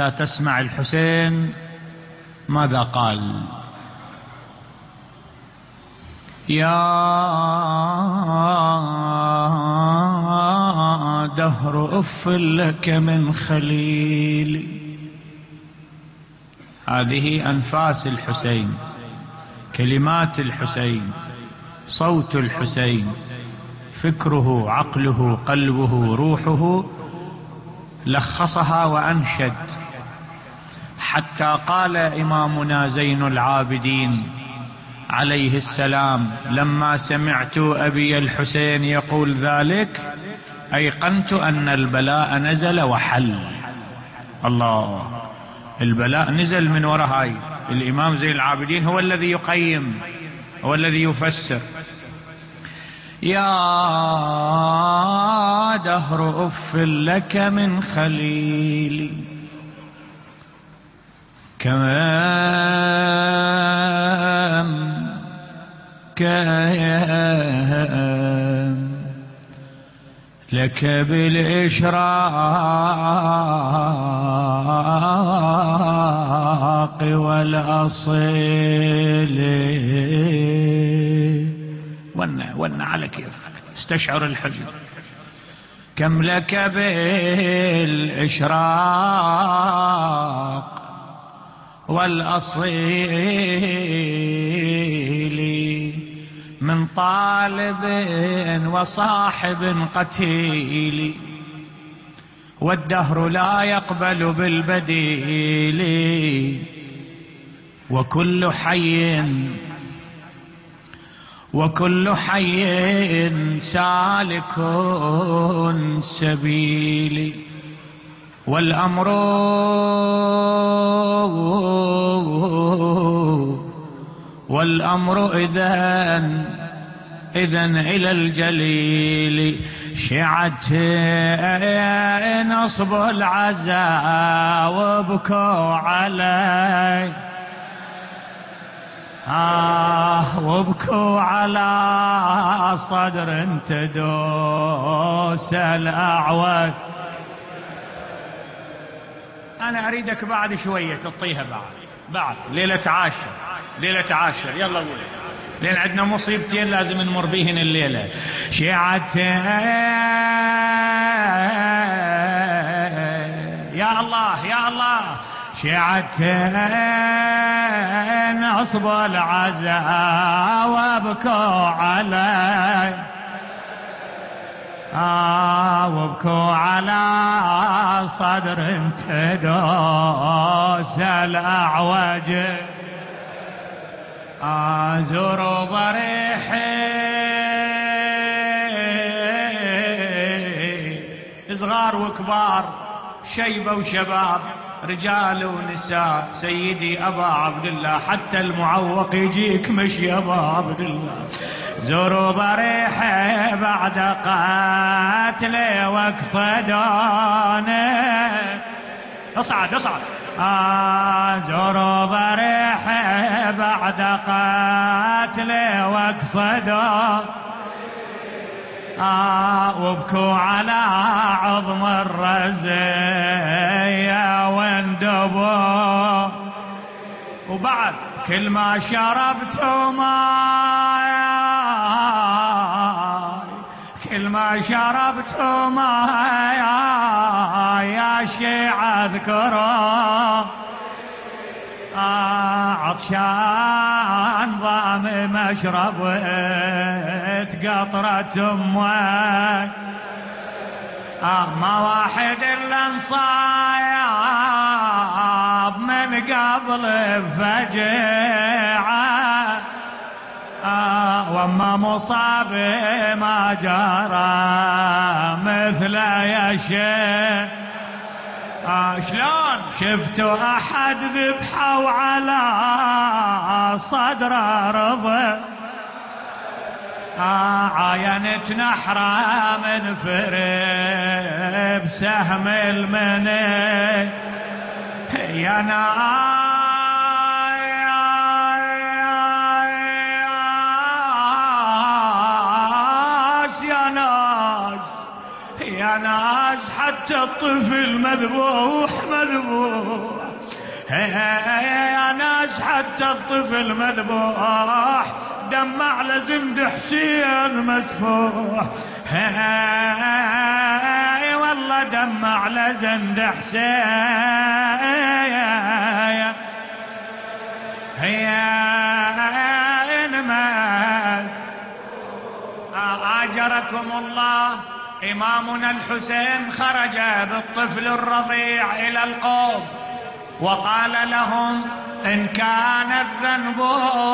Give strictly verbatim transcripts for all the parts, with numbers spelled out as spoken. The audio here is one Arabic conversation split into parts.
لا تسمع الحسين ماذا قال؟ يا دهر أف لك من خليل. هذه أنفاس الحسين، كلمات الحسين، صوت الحسين، فكره، عقله، قلبه، روحه، لخصها وأنشد. حتى قال إمامنا زين العابدين عليه السلام: لما سمعت أبي الحسين يقول ذلك أيقنت أن البلاء نزل وحل. الله، البلاء نزل من وراء هاي. الإمام زين العابدين هو الذي يقيم، هو الذي يفسر. يا دهر أف لك من خليل، كم كم لك بالإشراق والأصيل. ون ون على كيف استشعر الحزن. كم لك بالإشراق والأصيل من طالب وصاحب قتيل، والدهر لا يقبل بالبديل، وكل حي وكل حي سالك سبيل. والأمر والأمر إذن إذن إلى الجليل. شعت نصب العزاء وبكوا علي، آه وبكوا على صدر تدوس الأعوج. أنا أريدك بعد شوية تطيها بعد بعد ليلة عاشر، ليلة عاشر يلا قول، لأن عندنا مصيبتين لازم نمر بيهن الليلة. شيعت يا الله يا الله، شيعت نصب العزاء وابكوا علي، آه وابكوا على صدر تدوس الأعوج. آزر ضريحي صغار وكبار، شيبة وشباب، رجال ونساء، سيدي أبا عبد الله، حتى المعوق يجيك مشي أبا عبد الله. زوروا ضريحي بعد قاتلي واقصدوني، اصعد اصعد. آه زوروا ضريحي بعد قاتلي واقصدوني، آه وابكوا على عظم الرزية واندبوا. وبعد كل ما شربت ماي، كل ما شربت ماي يا شيعة اذكره، آه عطشان ضام مشرب قطرة امك، آه ما واحد الا انصايب من قبل فجعه، آه وما مصاب ما جرى مثل يا شيخ. آه شلون شفتوا احد ذبحوا على صدر رضا، آه عاينت نحرة من فرب سهم المني يا ناس، يا ناس يا ناس حتى الطفل مذبوح مذبوح، يا ناس حتى الطفل مذبوح، دمع لزند حسين مسفوح، هاي والله دمع لزند حسين، هيا نماس. آجركم الله، إمامنا الحسين خرج بالطفل الرضيع إلى القوم وقال لهم: إن كان الذنب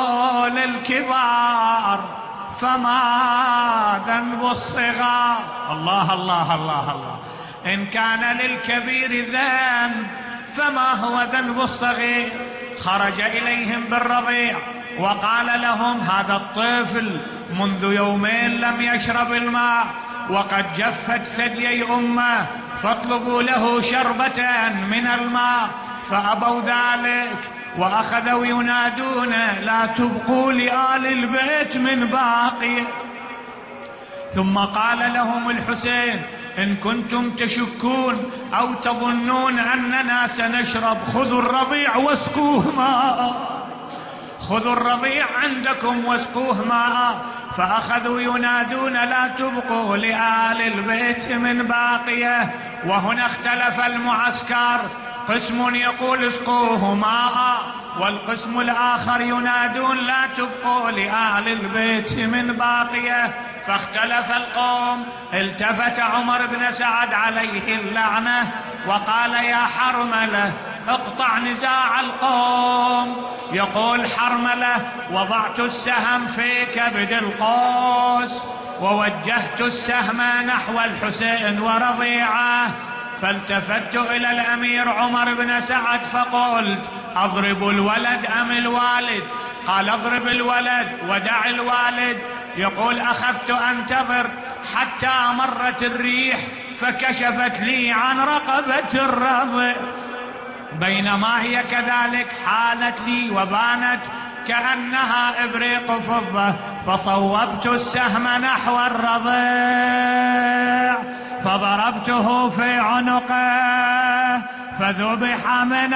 للكبار فما ذنب الصغار. الله الله الله الله. إن كان للكبير ذنب فما هو ذنب الصغير. خرج إليهم بالرضيع وقال لهم: هذا الطفل منذ يومين لم يشرب الماء وقد جفت ثديي أمه، فاطلبوا له شربة من الماء. فأبوا ذلك وأخذوا ينادون: لا تبقوا لآل البيت من باقي. ثم قال لهم الحسين: إن كنتم تشكون أو تظنون أننا سنشرب، خذوا الرضيع واسقوه ماء، خذوا الرضيع عندكم واسقوه ماء. فأخذوا ينادون: لا تبقوا لآل البيت من باقية. وهنا اختلف المعسكر، قسم يقول اسقوه ماء، والقسم الآخر ينادون: لا تبقوا لآل البيت من باقية. فاختلف القوم. التفت عمر بن سعد عليه اللعنة وقال: يا حرملة اقطع نزاع القوم. يقول حرملة: وضعت السهم في كبد القوس ووجهت السهم نحو الحسين ورضيعه. فالتفت إلى الأمير عمر بن سعد فقلت: أضرب الولد أم الوالد؟ قال: اضرب الولد ودع الوالد. يقول: أخذت أنتظر حتى مرت الريح فكشفت لي عن رقبة الرضيع، بينما هي كذلك حالت لي وبانت كأنها إبريق فضة، فصوبت السهم نحو الرضيع فضربته في عنقه فذبح من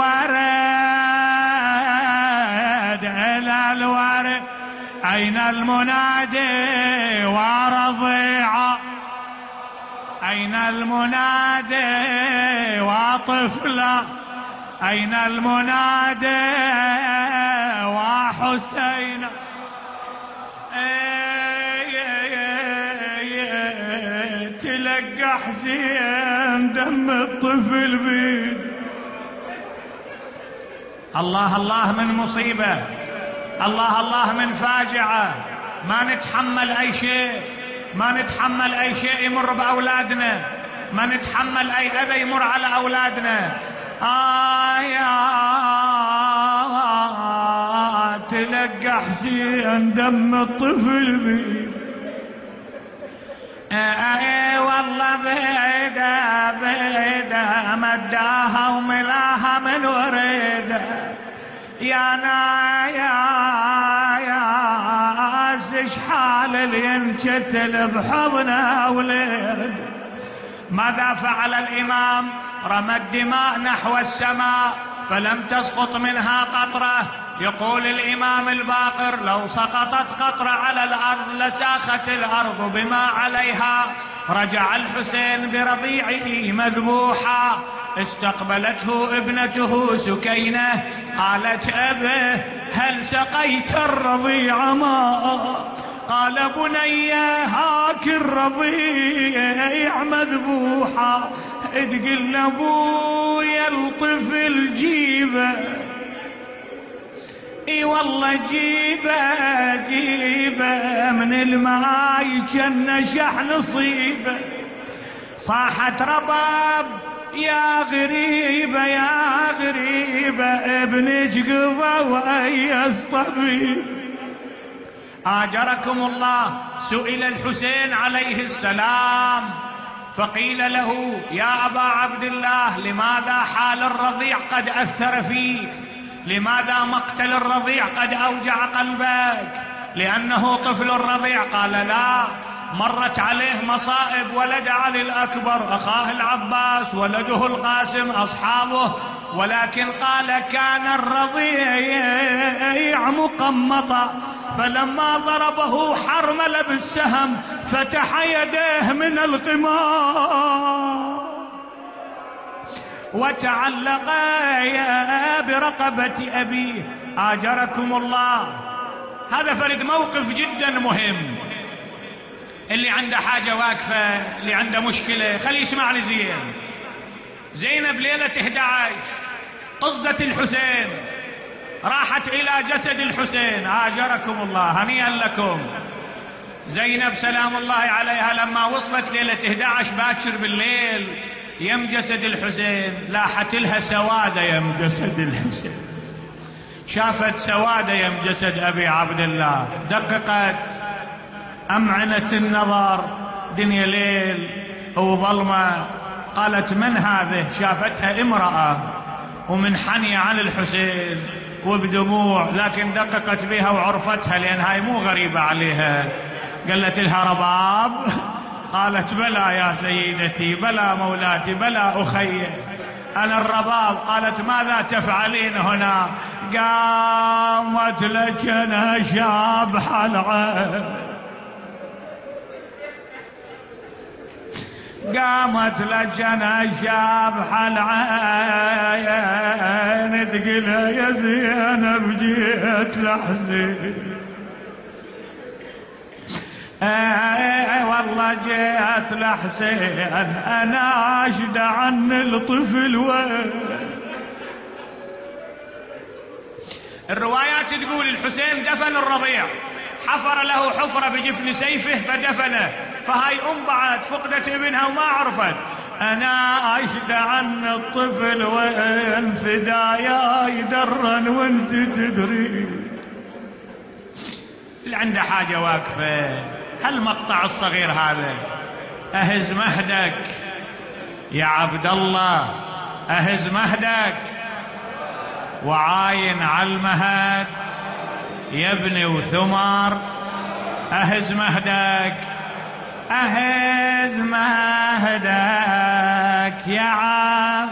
الورد إلى الورد. أين المنادي ورضيعة؟ أين المنادي وطفلة؟ أين المنادي وحسين؟ تلقى حسين دم الطفل بيد. الله الله من مصيبة، الله الله من فاجعة. ما نتحمل أي شيء، ما نتحمل أي شيء يمر بأولادنا، ما نتحمل أي أذى يمر على أولادنا. آيات تلقى حسين دم الطفل بي. اي والله بيده بيده مداها وملاها من وريده. يا نا يا يا شحال اللي ينشتل بحضن اولاد. ماذا فعل الإمام؟ رمى الدماء نحو السماء فلم تسقط منها قطرة. يقول الإمام الباقر: لو سقطت قطرة على الأرض لساخت الأرض بما عليها. رجع الحسين برضيعه مذبوحا، استقبلته ابنته سكينة قالت: أبه هل سقيت الرضيع ماء؟ قال: بني هاك الرضيع مذبوحا، اتقل لابويا الطفل جيبه. اي والله جيبه جيبه من الماي كان شحن صيبه. صاحت رباب: يا غريبه يا غريبه ابنك قضى وايس طبيب. آجركم الله، سئل الحسين عليه السلام فقيل له: يا أبا عبد الله، لماذا حال الرضيع قد أثر فيك؟ لماذا مقتل الرضيع قد أوجع قلبك؟ لأنه طفل الرضيع. قال: لا، مرت عليه مصائب، ولد علي الأكبر، أخاه العباس، ولده القاسم، أصحابه، ولكن قال كان الرضيع مقمطا، فلما ضربه حرمل بالسهم فتح يديه من القمار وتعلق برقبة أبيه. آجركم الله. هذا فرد موقف جدا مهم. اللي عنده حاجة واقفة، اللي عنده مشكلة، خليه يسمعني زين. زينب ليلة إحدى عشر قصدت الحسين، راحت إلى جسد الحسين. آجركم الله، هنيئا لكم. زينب سلام الله عليها لما وصلت ليلة إحدى عشر باكر بالليل يم جسد الحسين، لاحت لها سوادة يم جسد الحسين، شافت سوادة يم جسد أبي عبد الله، دققت، أمعنت النظر، دنيا ليل وظلمة، قالت من هذه؟ شافتها امرأة ومنحنية عن الحسين وبدموع، لكن دققت بها وعرفتها لأن هاي مو غريبة عليها. قالت لها رباب؟ قالت بلى يا سيدتي، بلى مولاتي، بلى أخي، أنا الرباب. قالت ماذا تفعلين هنا؟ قامت لجنا شابح العين، قامت لجنا شابح العين، تقول يا زينب جيت لحسين، اي والله جيت لحسين، انا اشد عن الطفل وين. الروايات تقول الحسين دفن الرضيع، حفر له حفرة بجفن سيفه فدفنه، فهاي ام بعد فقدت ابنها وما عرفت. انا اشد عن الطفل وين، فدايا يدرن وانت تدري. اللي عنده حاجة واقفة، هالمقطع الصغير هذا، اهز مهدك يا عبد الله، اهز مهدك وعاين على المهد يا ابني وثمر، اهز مهدك، اهز مهدك يا عبد،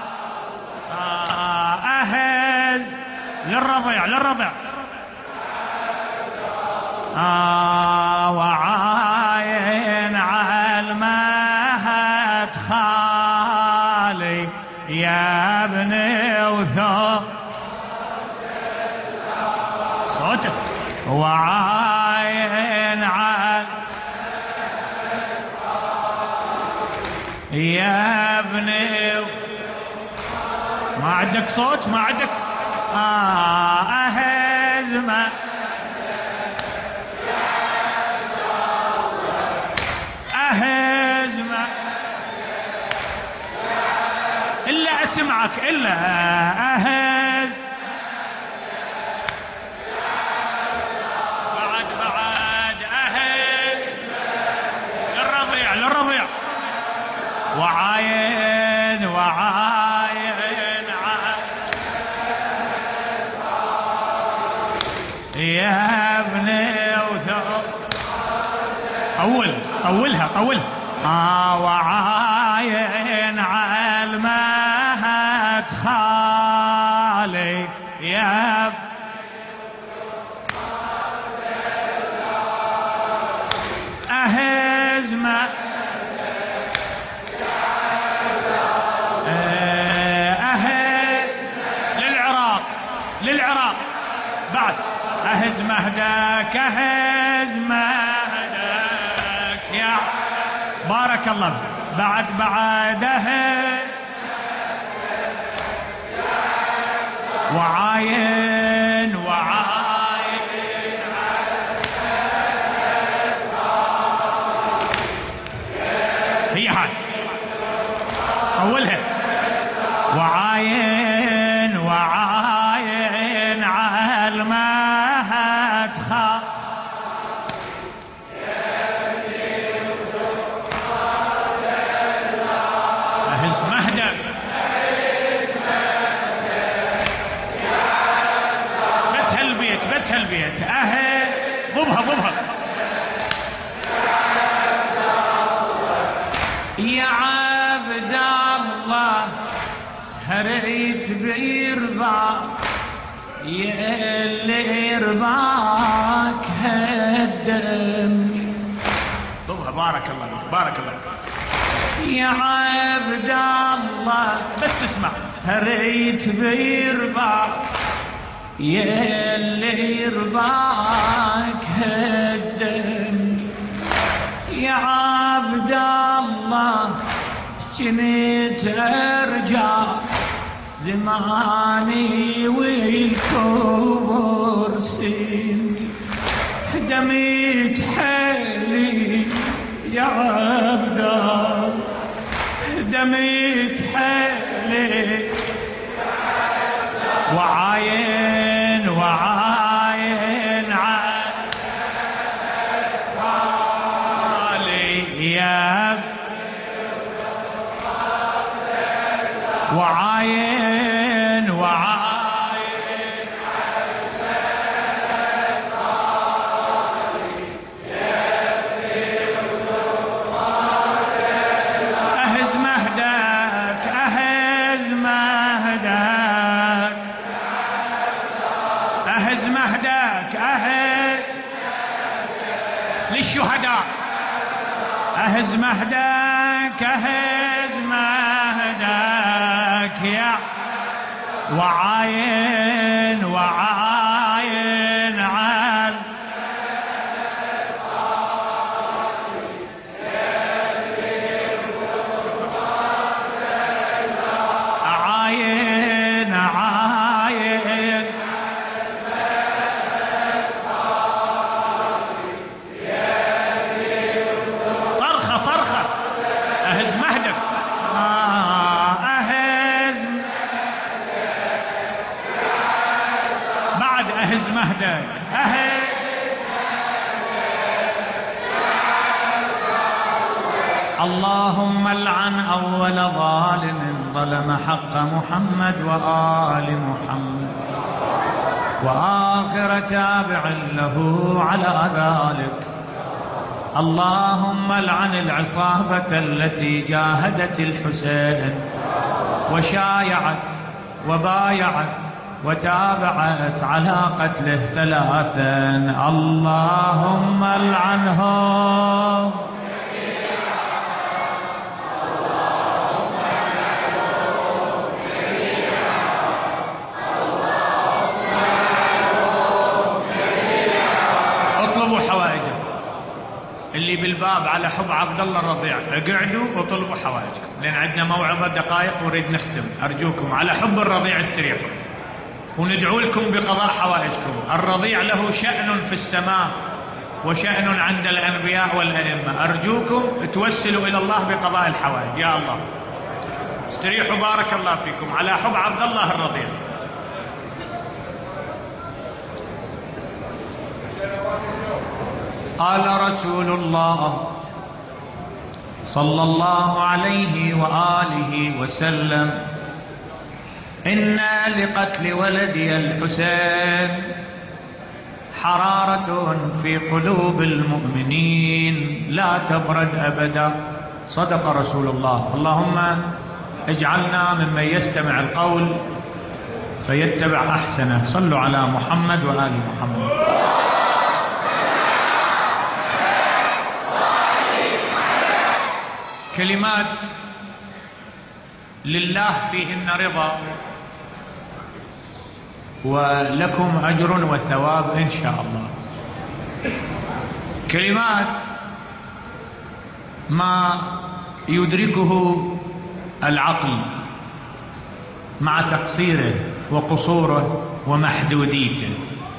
اهز للرضيع للرضيع، آه وعاين على المهد خالي يا ابني وثمر، صوتك، وعاين على يا ابني، ما عندك صوت، ما عندك، آه اهز ما اهز ما الا اسمعك، الا اهز بعد بعد اهز للرضيع للرضيع، وعاين وعاين يا ابني وثور، طول طولها طولها، آه وعاين على المهد خالي يا أهز ما أهز للعراق للعراق بعد، أهز مهدك أهز مهدك يا بارك الله، بعد بعد أهز وعاين وعاين هي هاي أولها، وعاين وعاين على المهد خا أهز مهدك، بس هالبيت بس هالبيت، أهل ضبها ضبها بيرضاك يا اللي يرضاك هدمني. طبها بارك الله فيك بارك الله فيك يا عبد الله. بس اسمع. هريت بيرضاك يا اللي يرضاك هدمني يا عبد الله. جنيت ارجع زماني والكبر سني دميت حيلي يا عبد الله دميت حيلي وعاين وعاين علي يا وعاين وعاين أهز مهدك أهز مهدك أهز مهدك أهز للشهداء أهز مهدك أهز مهدك يا وعاين وعاين عال عاين عاين صرخة صرخة أهز مهدك أهز بعد أهز مهدك أهز اللهم العن أول ظالم ظلم حق محمد وآل محمد وآخر تابع له على ذلك. اللهم العن العصابة التي جاهدت الحسين وشايعت وبايعت وتابعت على قتله ثلاثا. اللهم العنهم اطلبوا حوائجكم اللي بالباب على حب عبد الله الرضيع اقعدوا وطلبوا حوائجكم لان عندنا موعظة دقائق ونريد نختم. ارجوكم على حب الرضيع استريحوا وندعو لكم بقضاء حوائجكم. الرضيع له شأن في السماء وشأن عند الأنبياء والأئمة. أرجوكم توسلوا إلى الله بقضاء الحوائج يا الله. استريحوا بارك الله فيكم على حب عبد الله الرضيع. قال رسول الله صلى الله عليه وآله وسلم إن لقتل ولدي الحسين حرارة في قلوب المؤمنين لا تبرد أبدا. صدق رسول الله. اللهم اجعلنا ممن يستمع القول فيتبع أحسنه. صلوا على محمد وآل محمد. كلمات لله فيهن رضا ولكم أجر وثواب إن شاء الله. كلمات ما يدركه العقل مع تقصيره وقصوره ومحدوديته،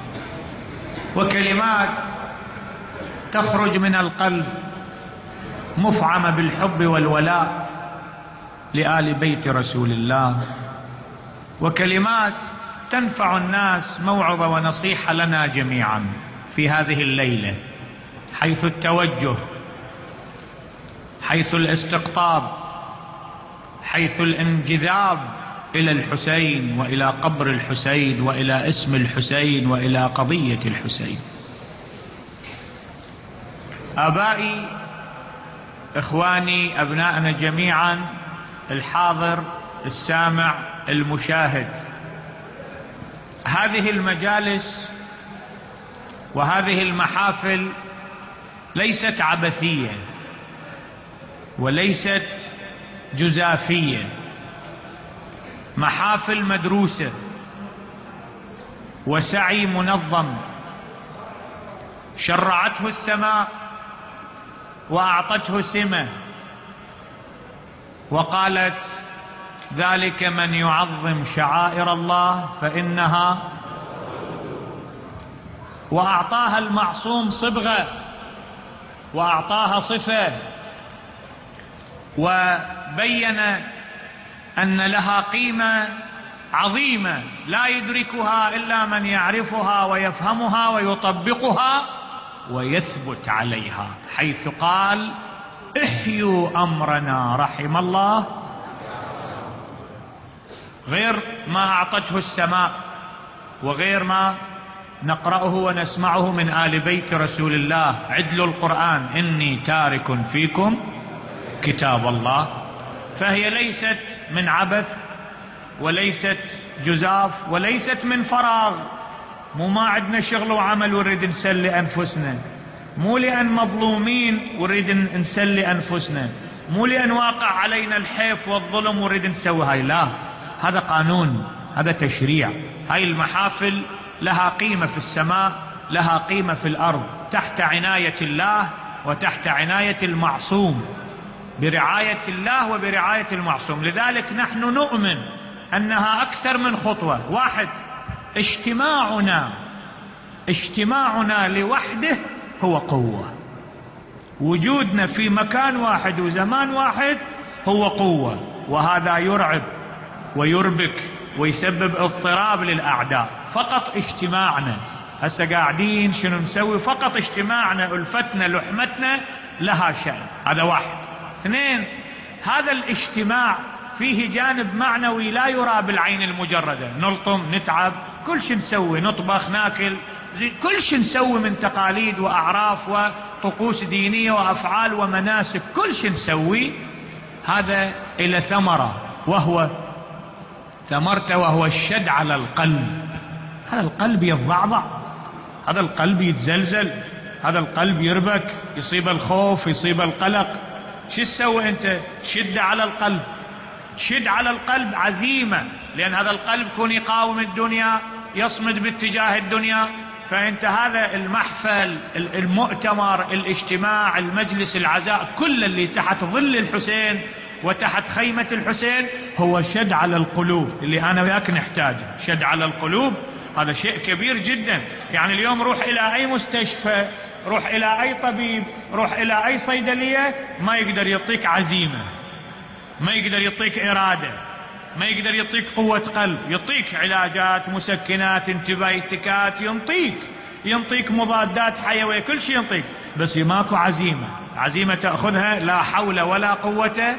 وكلمات تخرج من القلب مفعمة بالحب والولاء لآل بيت رسول الله، وكلمات تنفع الناس موعظة ونصيحة لنا جميعا في هذه الليلة، حيث التوجه، حيث الاستقطاب، حيث الانجذاب إلى الحسين وإلى قبر الحسين وإلى اسم الحسين وإلى قضية الحسين. آبائي، إخواني، أبنائنا جميعا، الحاضر، السامع، المشاهد، هذه المجالس وهذه المحافل ليست عبثية وليست جزافية، محافل مدروسة وسعي منظم شرعته السماء وأعطته سمة، وقالت: ذلك من يعظم شعائر الله فإنها، وأعطاها المعصوم صبغة وأعطاها صفة، وبين أن لها قيمة عظيمة لا يدركها إلا من يعرفها ويفهمها ويطبقها ويثبت عليها، حيث قال: احيوا أمرنا رحم الله، غير ما أعطته السماء وغير ما نقرأه ونسمعه من آل بيت رسول الله. عدلوا القرآن: إني تارك فيكم كتاب الله. فهي ليست من عبث وليست جزاف وليست من فراغ، مو ما عندنا شغل وعمل ونريد نسلي أنفسنا، مو لأن مظلومين ونريد نسلي أنفسنا، مو لأن واقع علينا الحيف والظلم ونريد نسوي هاي، لا، هذا قانون، هذا تشريع. هاي المحافل لها قيمة في السماء، لها قيمة في الأرض، تحت عناية الله وتحت عناية المعصوم، برعاية الله وبرعاية المعصوم. لذلك نحن نؤمن أنها أكثر من خطوة. واحد، اجتماعنا اجتماعنا لوحده هو قوة، وجودنا في مكان واحد وزمان واحد هو قوة، وهذا يرعب ويربك ويسبب اضطراب للأعداء. فقط اجتماعنا، هسه قاعدين شنو نسوي؟ فقط اجتماعنا، ألفتنا، لحمتنا لها شأن. هذا واحد. اثنين، هذا الاجتماع فيه جانب معنوي لا يرى بالعين المجردة، نلطم، نتعب، كل شيء نسوي، نطبخ، ناكل، كل شيء نسوي من تقاليد وأعراف وطقوس دينية وأفعال ومناسك، كل شيء نسوي هذا إلى ثمرة، وهو ثمرته وهو الشد على القلب. هذا القلب يتضعضع، هذا القلب يتزلزل، هذا القلب يربك، يصيب الخوف، يصيب القلق. شو تسوي انت؟ شد على القلب، شد على القلب عزيمة، لأن هذا القلب كون يقاوم الدنيا، يصمد باتجاه الدنيا. فأنت هذا المحفل، المؤتمر، الاجتماع، المجلس العزاء، كل اللي تحت ظل الحسين وتحت خيمة الحسين هو شد على القلوب، اللي أنا وياك نحتاجه. شد على القلوب هذا شيء كبير جدا. يعني اليوم روح إلى أي مستشفى، روح إلى أي طبيب، روح إلى أي صيدلية، ما يقدر يعطيك عزيمة، ما يقدر يعطيك إرادة، ما يقدر يعطيك قوة قلب. يعطيك علاجات، مسكنات، انتبايتكات، ينطيك ينطيك مضادات حيوية، كل شيء ينطيك، بس ماكو عزيمة. عزيمة تأخذها لا حول ولا قوة،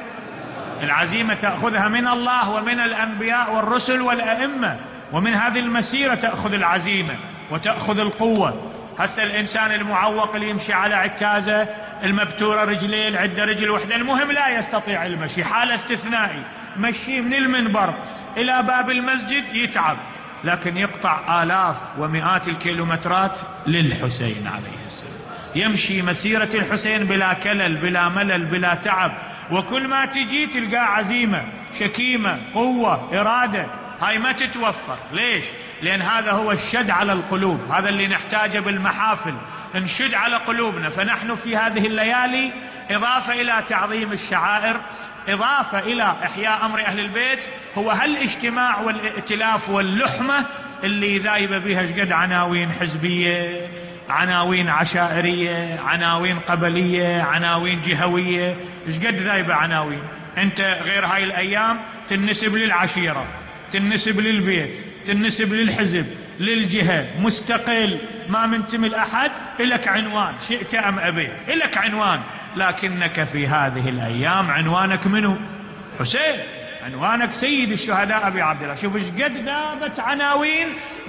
العزيمة تأخذها من الله ومن الأنبياء والرسل والأئمة، ومن هذه المسيرة تأخذ العزيمة وتأخذ القوة. هسه الإنسان المعوق اللي يمشي على عكازة، المبتورة رجلين، عنده رجل وحدة، المهم لا يستطيع المشي، حالة استثنائي، مشي من المنبر إلى باب المسجد يتعب، لكن يقطع آلاف ومئات الكيلومترات للحسين عليه السلام، يمشي مسيرة الحسين بلا كلل، بلا ملل، بلا تعب. وكل ما تجي تلقى عزيمة، شكيمة، قوة، إرادة. هاي ما تتوفر. ليش؟ لأن هذا هو الشد على القلوب، هذا اللي نحتاجه بالمحافل، نشد على قلوبنا. فنحن في هذه الليالي إضافة إلى تعظيم الشعائر، إضافة إلى إحياء أمر أهل البيت، هو هالاجتماع والائتلاف واللحمة اللي ذايبة بها شقد عناوين حزبية، عناوين عشائرية، عناوين قبلية، عناوين جهوية، شقد ذايبة عناوين. أنت غير هاي الأيام تنسب للعشيرة، تنسب للبيت، تنسب للحزب، للجهة، مستقل، ما منتمي لأحد، إلك عنوان، شئت أم أبيت، إلك عنوان. لكنك في هذه الأيام عنوانك منو؟ حسين، عنوانك سيد الشهداء أبي عبد الله. شوف ايش قد ذابت عناوين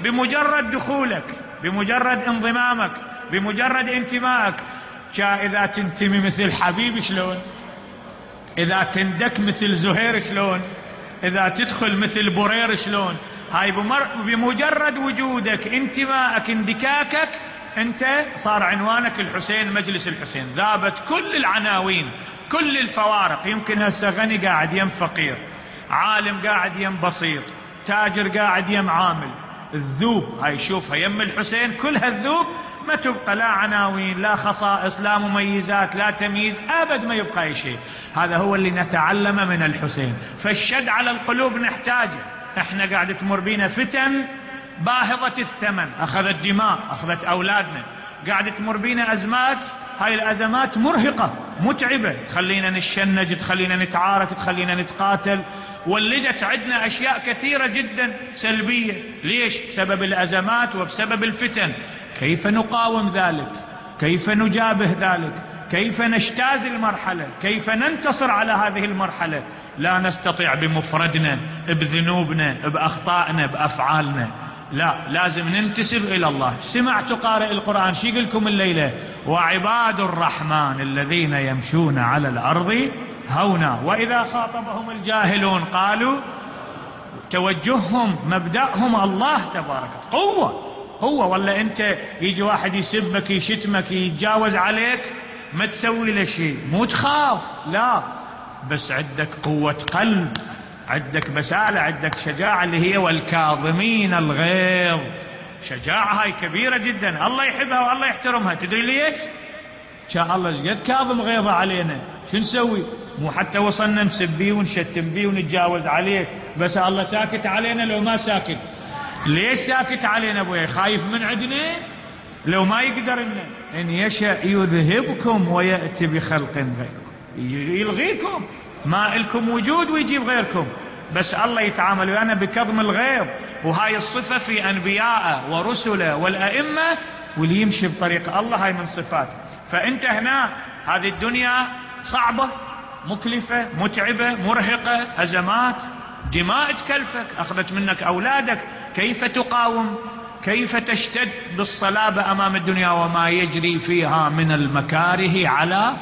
بمجرد دخولك، بمجرد انضمامك، بمجرد انتمائك. شا إذا تنتمي مثل حبيب شلون، إذا تندك مثل زهير شلون، إذا تدخل مثل برير شلون هاي بمجرد وجودك انتمائك اندكاكك انت صار عنوانك الحسين، مجلس الحسين، ذابت كل العناوين كل الفوارق. يمكن هسه غني قاعد يم فقير، عالم قاعد يم بسيط، تاجر قاعد يم عامل، الذوب هاي شوفها يم الحسين كلها الذوب، ما تبقى لا عناوين لا خصائص لا مميزات لا تمييز، أبد ما يبقى أي شيء. هذا هو اللي نتعلم من الحسين. فالشد على القلوب نحتاجه. احنا قاعد تمر بينا فتن باهظة الثمن، أخذت دماء، أخذت أولادنا، قاعد تمر بينا أزمات، هاي الأزمات مرهقة متعبة، تخلينا نشنج، تخلينا نتعارك، تخلينا نتقاتل، ولدت عندنا أشياء كثيرة جدا سلبية. ليش؟ بسبب الأزمات وبسبب الفتن. كيف نقاوم ذلك؟ كيف نجابه ذلك؟ كيف نجتاز المرحلة؟ كيف ننتصر على هذه المرحلة؟ لا نستطيع بمفردنا، بذنوبنا، بأخطائنا، بأفعالنا، لا، لازم ننتسب إلى الله. سمعت قارئ القرآن شي يقولكم الليلة؟ وعباد الرحمن الذين يمشون على الأرض هونا وإذا خاطبهم الجاهلون قالوا. توجههم مبدأهم الله تبارك قوة. هو ولا أنت يجي واحد يسبك يشتمك يتجاوز عليك ما تسوي له شيء، مو تخاف، لا، بس عندك قوة قلب، عندك بسالة، عندك شجاعة اللي هي والكاظمين الغيظ. شجاعة هاي كبيرة جدا، الله يحبها والله يحترمها. تدري ليش؟ شاء الله قد كاظم غيظه علينا، شو نسوي؟ مو حتى وصلنا نسب بيه ونشتم بيه ونتجاوز عليه، بس الله ساكت علينا لو ما ساكت. ليش ساكت علينا ابويا؟ خايف من عندنا؟ لو ما يقدر إنه إن يشاء يذهبكم ويأتي بخلق غيركم، يلغيكم، ما لكم وجود ويجيب غيركم، بس الله يتعامل ويانا بكظم الغيظ. وهاي الصفة في أنبياءه ورسله والأئمة، واللي يمشي بطريق الله هاي من صفاته. فأنت هنا هذه الدنيا صعبة مكلفة متعبة مرهقة، أزمات، دماء تكلفك، أخذت منك أولادك، كيف تقاوم؟ كيف تشتد بالصلابة أمام الدنيا وما يجري فيها من المكاره؟ على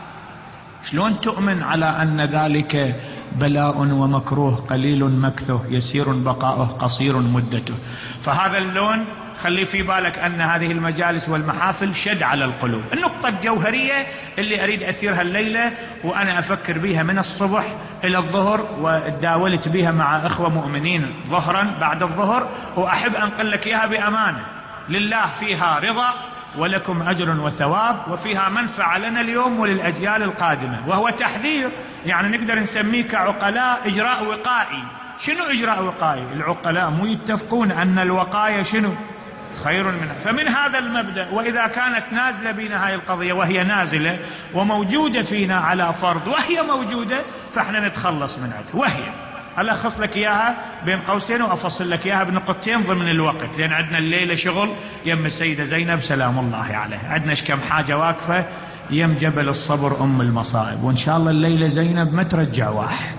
شلون تؤمن على أن ذلك بلاء ومكروه قليل مكثه يسير بقاؤه قصير مدته؟ فهذا اللون خلي في بالك أن هذه المجالس والمحافل شد على القلوب. النقطة الجوهرية اللي أريد أثيرها الليلة وأنا أفكر بها من الصبح إلى الظهر، وتداولت بها مع إخوة مؤمنين ظهرا بعد الظهر، وأحب أنقل لك إياها بأمانة لله، فيها رضا ولكم أجر وثواب، وفيها منفعة لنا اليوم وللأجيال القادمة، وهو تحذير. يعني نقدر نسميه كعقلاء إجراء وقائي. شنو إجراء وقائي؟ العقلاء مو يتفقون أن الوقاية شنو؟ خير منها. فمن هذا المبدأ، وإذا كانت نازلة بنا هاي القضية، وهي نازلة وموجودة فينا على فرض، وهي موجودة، فاحنا نتخلص من عندها. وهي ألخص لك إياها بين قوسين وأفصل لك إياها بنقطتين ضمن الوقت، لأن عندنا الليلة شغل يم السيدة زينب سلام الله عليها، عندنا كم حاجة واقفة يم جبل الصبر أم المصائب، وإن شاء الله الليلة زينب ما ترجع واحد.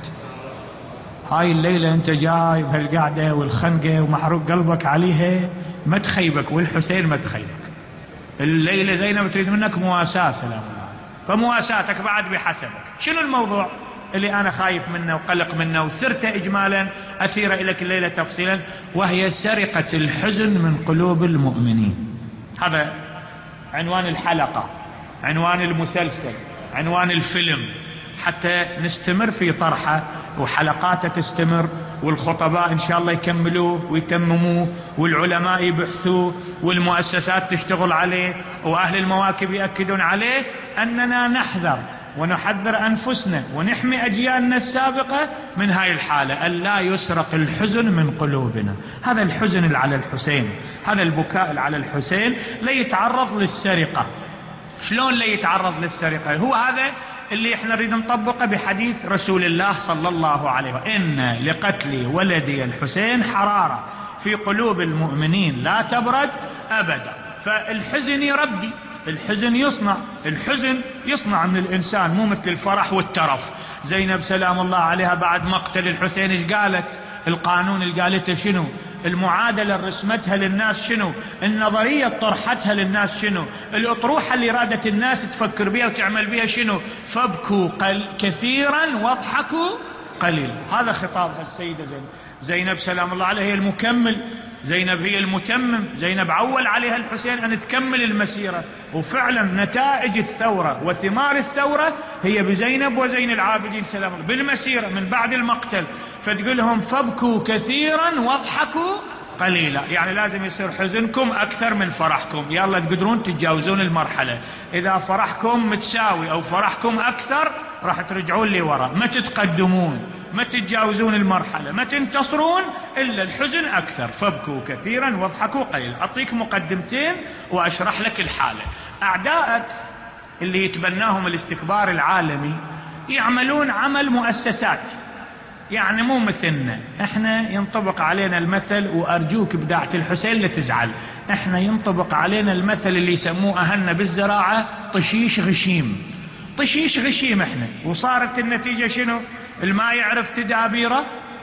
هاي الليلة أنت جاي بهالقعدة والخنقة ومحروق قلبك عليها، ما تخيبك، والحسين ما تخيبك. الليلة زينب تريد منك مواساة سلام الله، فمواساتك بعد بحسبك. شنو الموضوع اللي أنا خايف منه وقلق منه وثرته إجمالا أثير إليك الليلة تفصيلا؟ وهي سرقة الحزن من قلوب المؤمنين. هذا عنوان الحلقة، عنوان المسلسل، عنوان الفيلم، حتى نستمر في طرحه وحلقاته تستمر، والخطباء إن شاء الله يكملوه ويتمموه، والعلماء يبحثوه، والمؤسسات تشتغل عليه، وأهل المواكب يأكدون عليه، أننا نحذر ونحذر أنفسنا ونحمي أجيالنا السابقة من هاي الحالة، أن لا يسرق الحزن من قلوبنا. هذا الحزن اللي على الحسين، هذا البكاء اللي على الحسين لا يتعرض للسرقة. شلون لا يتعرض للسرقة؟ هو هذا اللي احنا نريد نطبقه بحديث رسول الله صلى الله عليه وسلم: إن لقتل ولدي الحسين حرارة في قلوب المؤمنين لا تبرد أبدا. فالحزن يربي، الحزن يصنع، الحزن يصنع من الإنسان، مو مثل الفرح والترف. زينب سلام الله عليها بعد مقتل الحسين ايش قالت؟ القانون اللي قالته شنو؟ المعادلة اللي رسمتها للناس شنو؟ النظرية طرحتها للناس شنو؟ الأطروحة اللي رادت الناس تفكر بها وتعمل بها شنو؟ فابكوا كثيرا واضحكوا قليل. هذا خطاب السيدة زينب. زينب سلام الله عليها هي المكمل، زينب هي المتمم، زينب عول عليها الحسين أن تكمل المسيرة. وفعلا نتائج الثورة وثمار الثورة هي بزينب وزين العابدين سلام الله بالمسيرة من بعد المقتل. فتقول لهم فابكوا كثيرا واضحكوا قليلا، يعني لازم يصير حزنكم أكثر من فرحكم. يلا تقدرون تتجاوزون المرحلة. إذا فرحكم متساوي أو فرحكم أكثر راح ترجعون لي وراء، ما تتقدمون، ما تتجاوزون المرحلة، ما تنتصرون إلا الحزن أكثر. فابكوا كثيرا واضحكوا قليلا. أعطيك مقدمتين وأشرح لك الحالة. أعدائك اللي يتبناهم الاستكبار العالمي يعملون عمل مؤسسات، يعني مو مثلنا. احنا ينطبق علينا المثل، وارجوك بداعة الحسين لا تزعل، احنا ينطبق علينا المثل اللي يسموه اهلنا بالزراعة طشيش غشيم. طشيش غشيم احنا. وصارت النتيجة شنو؟ الما يعرف تدابيره.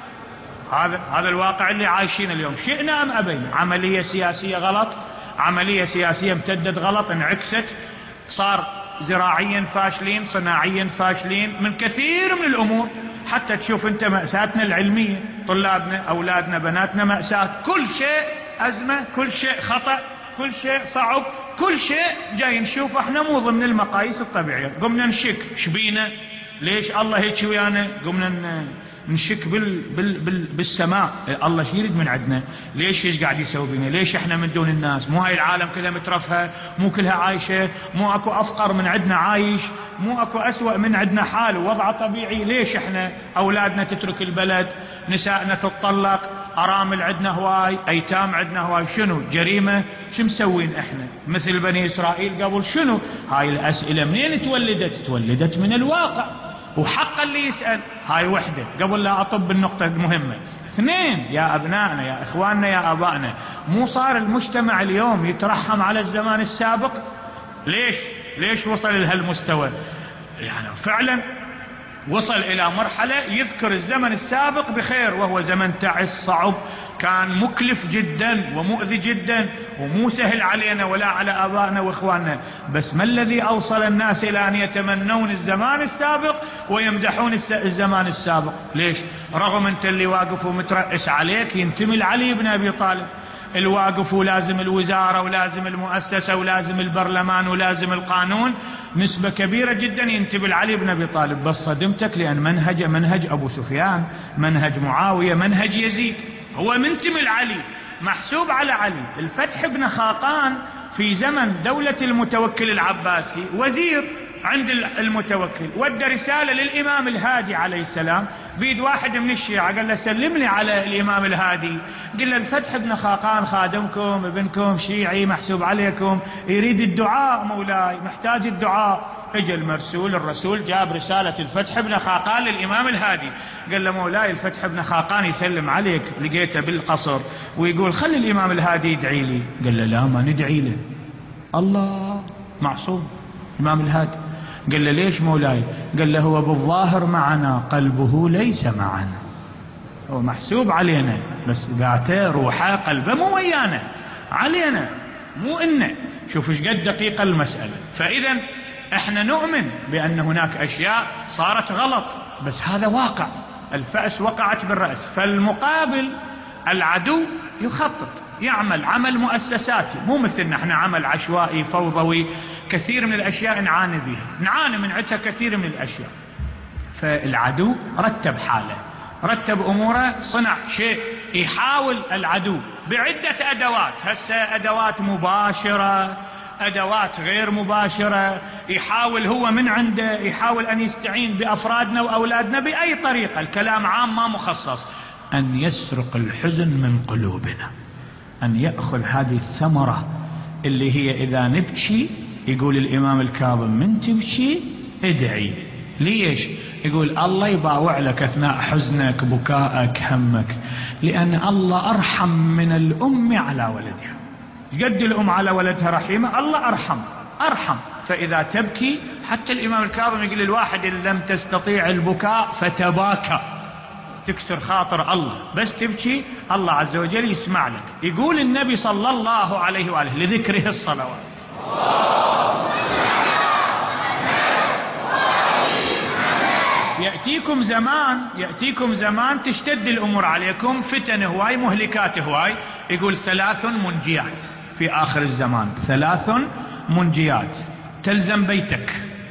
هذا هذا الواقع اللي عايشين اليوم، شئنا ام ابينا. عملية سياسية غلط، عملية سياسية امتدت غلط، انعكست، صار زراعيا فاشلين، صناعيا فاشلين، من كثير من الامور. حتى تشوف انت مأساتنا العلمية، طلابنا، اولادنا، بناتنا، مأساة. كل شيء ازمة، كل شيء خطأ، كل شيء صعب، كل شيء جاي نشوف احنا مو ضمن المقاييس الطبيعية. قمنا نشك شبينا، ليش الله هيك ويانا؟ قمنا نشك بال بال بال بالسماء، الله شو يريد من عندنا؟ ليش ايش قاعد يسوي بينا؟ ليش احنا من دون الناس؟ مو هاي العالم كلها مترفهة؟ مو كلها عايشة؟ مو اكو افقر من عندنا عايش؟ مو اكو اسوأ من عندنا حال ووضع طبيعي؟ ليش احنا اولادنا تترك البلد، نسائنا تتطلق، ارامل عندنا هواي، ايتام عندنا هواي؟ شنو جريمة؟ شو مسوين احنا مثل بني اسرائيل قبل؟ شنو هاي الاسئلة؟ منين تولدت؟ تولدت من الواقع، وحق اللي يسأل. هاي وحدة قبل لا أطب النقطة المهمة. اثنين، يا أبنائنا، يا إخواننا، يا آبائنا، مو صار المجتمع اليوم يترحم على الزمان السابق؟ ليش ليش وصل لهالمستوى؟ يعني فعلا وصل إلى مرحلة يذكر الزمن السابق بخير، وهو زمن تعس صعب، كان مكلف جدا ومؤذي جدا ومو سهل علينا ولا على آبائنا وإخواننا. بس ما الذي أوصل الناس إلى أن يتمنون الزمان السابق ويمدحون الزمان السابق؟ ليش؟ رغم أنت اللي واقف ومترأس عليك ينتمي لعلي بن أبي طالب، الواقف ولازم الوزارة ولازم المؤسسة ولازم البرلمان ولازم القانون، نسبة كبيرة جدا ينتبه لعلي بن أبي طالب. بس صدمتك، لأن منهج منهج أبو سفيان، منهج معاوية، منهج يزيد، هو منتمي لعلي، محسوب على علي. الفتح بن خاقان في زمن دولة المتوكل العباسي وزير عند المتوكل، ودى رسالة للإمام الهادي عليه السلام بيد واحد من الشيعة، قال له سلم لي على الإمام الهادي، قال له الفتح بن خاقان خادمكم، ابنكم شيعي محسوب عليكم، يريد الدعاء مولاي، محتاج الدعاء. اجى المرسول، الرسول جاب رسالة الفتح بن خاقان للإمام الهادي، قال له مولاي الفتح بن خاقان يسلم عليك، لقيته بالقصر ويقول خلي الإمام الهادي يدعي لي. قال له لا، ما ندعي له، الله معصوم الإمام الهادي. قال له ليش مولاي؟ قال له هو بالظاهر معنا، قلبه ليس معنا، هو محسوب علينا بس ذاته روحه قلبه مو ويانا، علينا مو إنه. شوف ايش قد دقيقة المسألة. فإذا احنا نؤمن بأن هناك أشياء صارت غلط، بس هذا واقع، الفأس وقعت بالرأس. فالمقابل العدو يخطط، يعمل عمل مؤسساتي، مو مثلنا احنا عمل عشوائي فوضوي. كثير من الأشياء نعاني بها، نعاني من عدها كثير من الأشياء. فالعدو رتب حاله، رتب أموره، صنع شيء. يحاول العدو بعدة أدوات، هسه أدوات مباشرة، أدوات غير مباشرة، يحاول هو من عنده، يحاول أن يستعين بأفرادنا وأولادنا بأي طريقة، الكلام عام ما مخصص، أن يسرق الحزن من قلوبنا، أن يأخذ هذه الثمرة اللي هي إذا نبكي، يقول الإمام الكاظم من تبكي ادعي. ليش؟ يقول الله يباوع لك أثناء حزنك، بكائك، همك، لأن الله أرحم من الأم على ولدها. قد الأم على ولدها رحيمة، الله أرحم أرحم. فإذا تبكي، حتى الإمام الكاظم يقول الواحد إن لم تستطيع البكاء فتباكى، تكسر خاطر الله، بس تبكي الله عز وجل يسمع لك. يقول النبي صلى الله عليه وآله لذكره الصلوات: يأتيكم زمان يأتيكم زمان تشتد الأمور عليكم، فتن هواي، مهلكات هواي. يقول ثلاث منجيات في آخر الزمان، ثلاث منجيات: تلزم بيتك،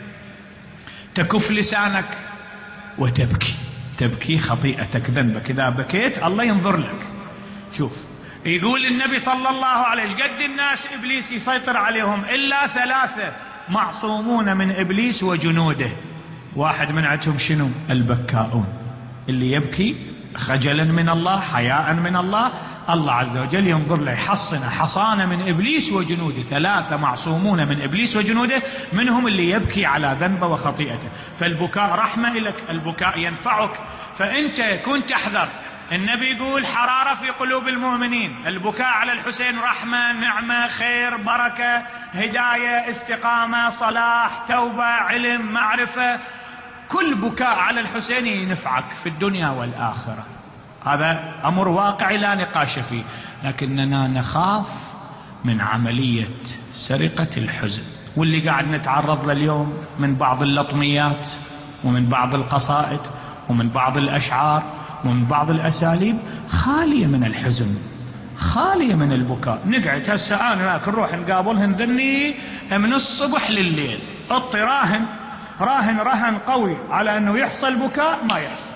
تكف لسانك، وتبكي. تبكي خطيئتك، ذنبك، إذا بكيت الله ينظر لك. شوف، يقول النبي صلى الله عليه وسلم: قد الناس إبليس يسيطر عليهم إلا ثلاثة معصومون من إبليس وجنوده. واحد من عندهم شنو؟ البكاؤون، اللي يبكي خجلا من الله، حياء من الله، الله عز وجل ينظر له يحصن حصانة من إبليس وجنوده. ثلاثة معصومون من إبليس وجنوده، منهم اللي يبكي على ذنبه وخطيئته. فالبكاء رحمة لك، البكاء ينفعك، فأنت كن تحذر. النبي يقول: حرارة في قلوب المؤمنين. البكاء على الحسين رحمة، نعمة، خير، بركة، هداية، استقامة، صلاح، توبة، علم، معرفة. كل بكاء على الحسين ينفعك في الدنيا والآخرة. هذا أمر واقعي لا نقاش فيه. لكننا نخاف من عملية سرقة الحزن، واللي قاعد نتعرض له اليوم من بعض اللطميات ومن بعض القصائد ومن بعض الأشعار ومن بعض الأساليب خالية من الحزن، خالية من البكاء. نقعد هسه أنا نروح نقابلهن ذني من الصبح لليل، اطي راهن راهن رهن قوي على أنه يحصل بكاء، ما يحصل،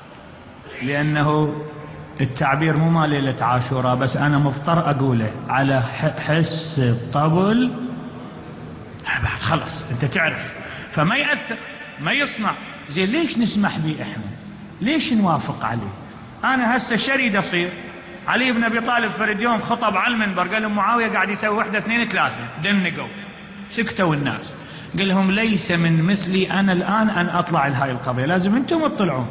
لأنه التعبير مو مال ليلة عاشوراء، بس أنا مضطر أقوله على حس الطبل بعد خلص أنت تعرف، فما يأثر، ما يصنع. زين ليش نسمح به إحنا؟ ليش نوافق عليه؟ أنا هسه شريد أصير علي بن أبي طالب فرد يوم خطب على المنبر، قال لهم معاوية قاعد يسوي واحدة اثنين ثلاثة، دنقوا، سكتوا الناس. قال لهم: ليس من مثلي أنا الآن أن أطلع لهاي القضية، لازم أنتم تطلعون.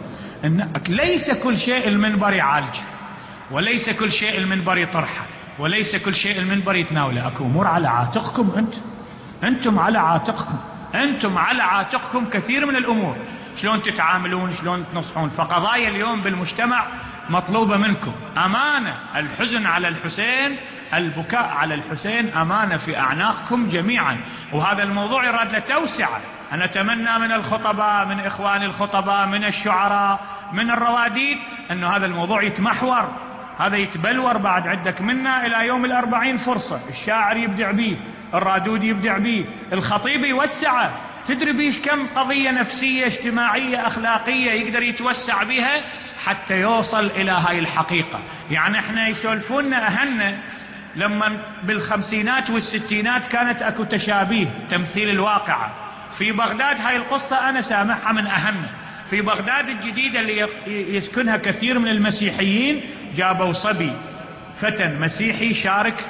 ليس كل شيء المنبر يعالج، وليس كل شيء المنبر يطرحه، وليس كل شيء المنبر يتناوله. أكو أمور على عاتقكم، أنت أنتم على عاتقكم، أنتم على عاتقكم كثير من الأمور، شلون تتعاملون، شلون تنصحون. فقضايا اليوم بالمجتمع مطلوبة منكم أمانة. الحزن على الحسين، البكاء على الحسين أمانة في أعناقكم جميعا. وهذا الموضوع يراد له توسعة. أنا أتمنى من الخطباء، من إخواني الخطباء، من الشعراء، من الرواديد، أنه هذا الموضوع يتمحور، هذا يتبلور بعد. عندك منا إلى يوم الأربعين فرصة، الشاعر يبدع به، الرادود يبدع به، الخطيب يوسعه. تدري بيش كم قضية نفسية اجتماعية أخلاقية يقدر يتوسع بها حتى يوصل إلى هاي الحقيقة. يعني احنا يسولفونا أهلنا لما بالخمسينات والستينات كانت أكو تشابيه تمثيل الواقعة. في بغداد هاي القصة أنا سامعها من أهلنا. في بغداد الجديدة اللي يسكنها كثير من المسيحيين، جابوا صبي فتى مسيحي شارك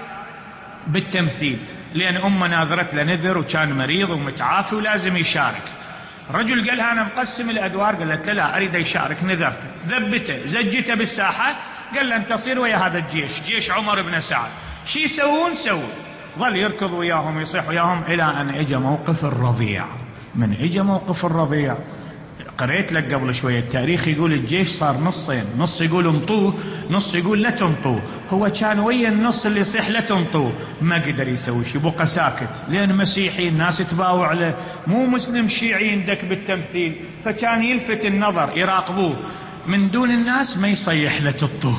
بالتمثيل، لأن أمه ناظرت له نذر وكان مريض ومتعافي ولازم يشارك. رجل قال: أنا مقسم الأدوار. قالت له: لا أريد يشارك، نذرته، ذبته، زجته بالساحة. قال له: أنت تصير ويا هذا الجيش، جيش عمر بن سعد. شي يسوون؟ سووا. ظل يركض وياهم، يصيح وياهم، إلى أن اجى موقف الرضيع. من اجى موقف الرضيع، قريت لك قبل شوية التاريخ، يقول الجيش صار نصين، نص يقول انطوه، نص يقول لا تنطوه. هو كان ويا النص اللي يصيح لا تنطوه، ما قدر يسوي شيء، بقى ساكت، لأن مسيحي الناس تباوع له، مو مسلم شيعي عندك بالتمثيل، فكان يلفت النظر، يراقبوه من دون الناس، ما يصيح لا تنطوه،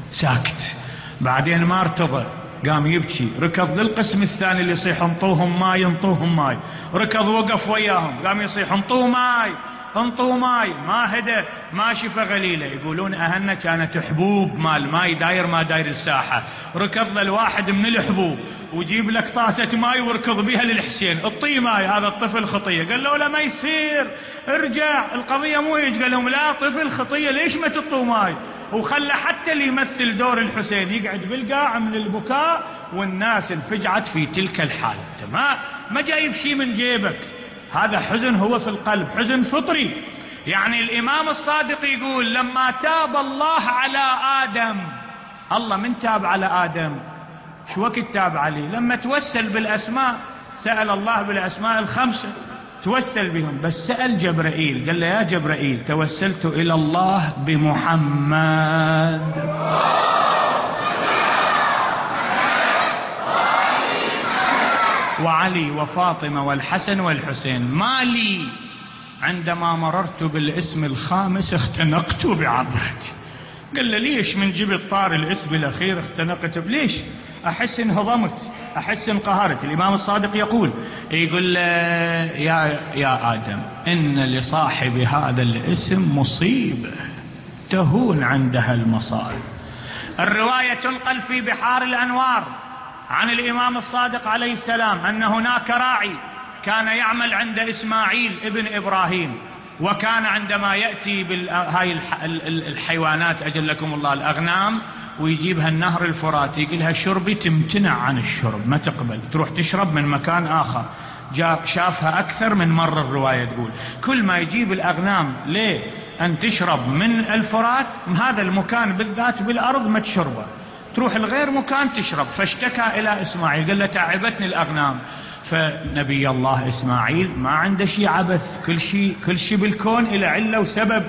ساكت. بعدين ما ارتضى، قام يبكي، ركض للقسم الثاني اللي يصيح انطوهم ماي، انطوهم ماي، ركض وقف وياهم، قام يصيح انطوه ماي، انطوا ماي، ما هدى، ما شفى غليله. يقولون اهلنا كانت حبوب مال ماي داير ما داير الساحه، ركض للواحد من الحبوب وجيب لك طاسه ماي واركض بها للحسين، اطي ماي، هذا الطفل خطيه. قال له: لا ما يصير، ارجع، القضيه مو هيك. قال لهم: لا، طفل خطيه، ليش ما تطوا ماي؟ وخلى حتى اللي يمثل دور الحسين يقعد بالقاع من البكاء، والناس انفجعت في تلك الحاله. ما ما جايب شيء من جيبك، هذا حزن هو في القلب، حزن فطري. يعني الإمام الصادق يقول: لما تاب الله على آدم، الله من تاب على آدم؟ شو وقت تاب عليه؟ لما توسل بالأسماء، سأل الله بالأسماء الخمسة، توسل بهم، بس سأل جبرائيل، قال له: يا جبرائيل، توسلت إلى الله بمحمد وعلي وفاطمة والحسن والحسين، ما لي عندما مررت بالاسم الخامس اختنقت بعبرتي. قال له ليش من جبت طار الاسم الأخير اختنقت؟ ليش؟ أحس انهضمت، أحس انقهرت. الإمام الصادق يقول يقول له يا, يا آدم إن لصاحب هذا الاسم مصيبة تهون عندها المصائب. الرواية تنقل في بحار الأنوار عن الإمام الصادق عليه السلام أن هناك راعي كان يعمل عند إسماعيل ابن إبراهيم، وكان عندما يأتي بهاي الحيوانات أجلكم الله الأغنام ويجيبها النهر الفراتي يقولها شربي، تمتنع عن الشرب ما تقبل، تروح تشرب من مكان آخر. جاء شافها أكثر من مرة الرواية تقول كل ما يجيب الأغنام ليه أن تشرب من الفرات هذا المكان بالذات بالأرض ما تشربه، تروح الغير مكان تشرب. فاشتكى إلى إسماعيل قال له تعبتني الأغنام. فنبي الله إسماعيل ما عنده شيء عبث، كل شيء كل شيء بالكون إلى علة وسبب.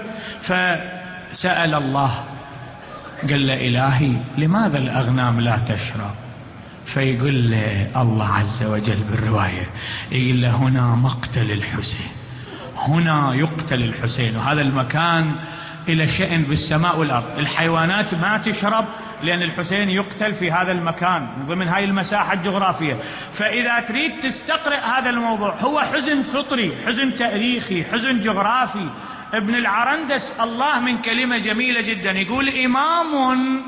فسأل الله قال له إلهي لماذا الأغنام لا تشرب؟ فيقول له الله عز وجل بالرواية يقول له هنا مقتل الحسين، هنا يقتل الحسين، وهذا المكان إلى شأن بالسماء والأرض. الحيوانات ما تشرب لأن الحسين يقتل في هذا المكان ضمن هاي المساحة الجغرافية. فإذا تريد تستقرأ هذا الموضوع هو حزن فطري، حزن تاريخي، حزن جغرافي. ابن العرندس الله من كلمة جميلة جدا يقول إمام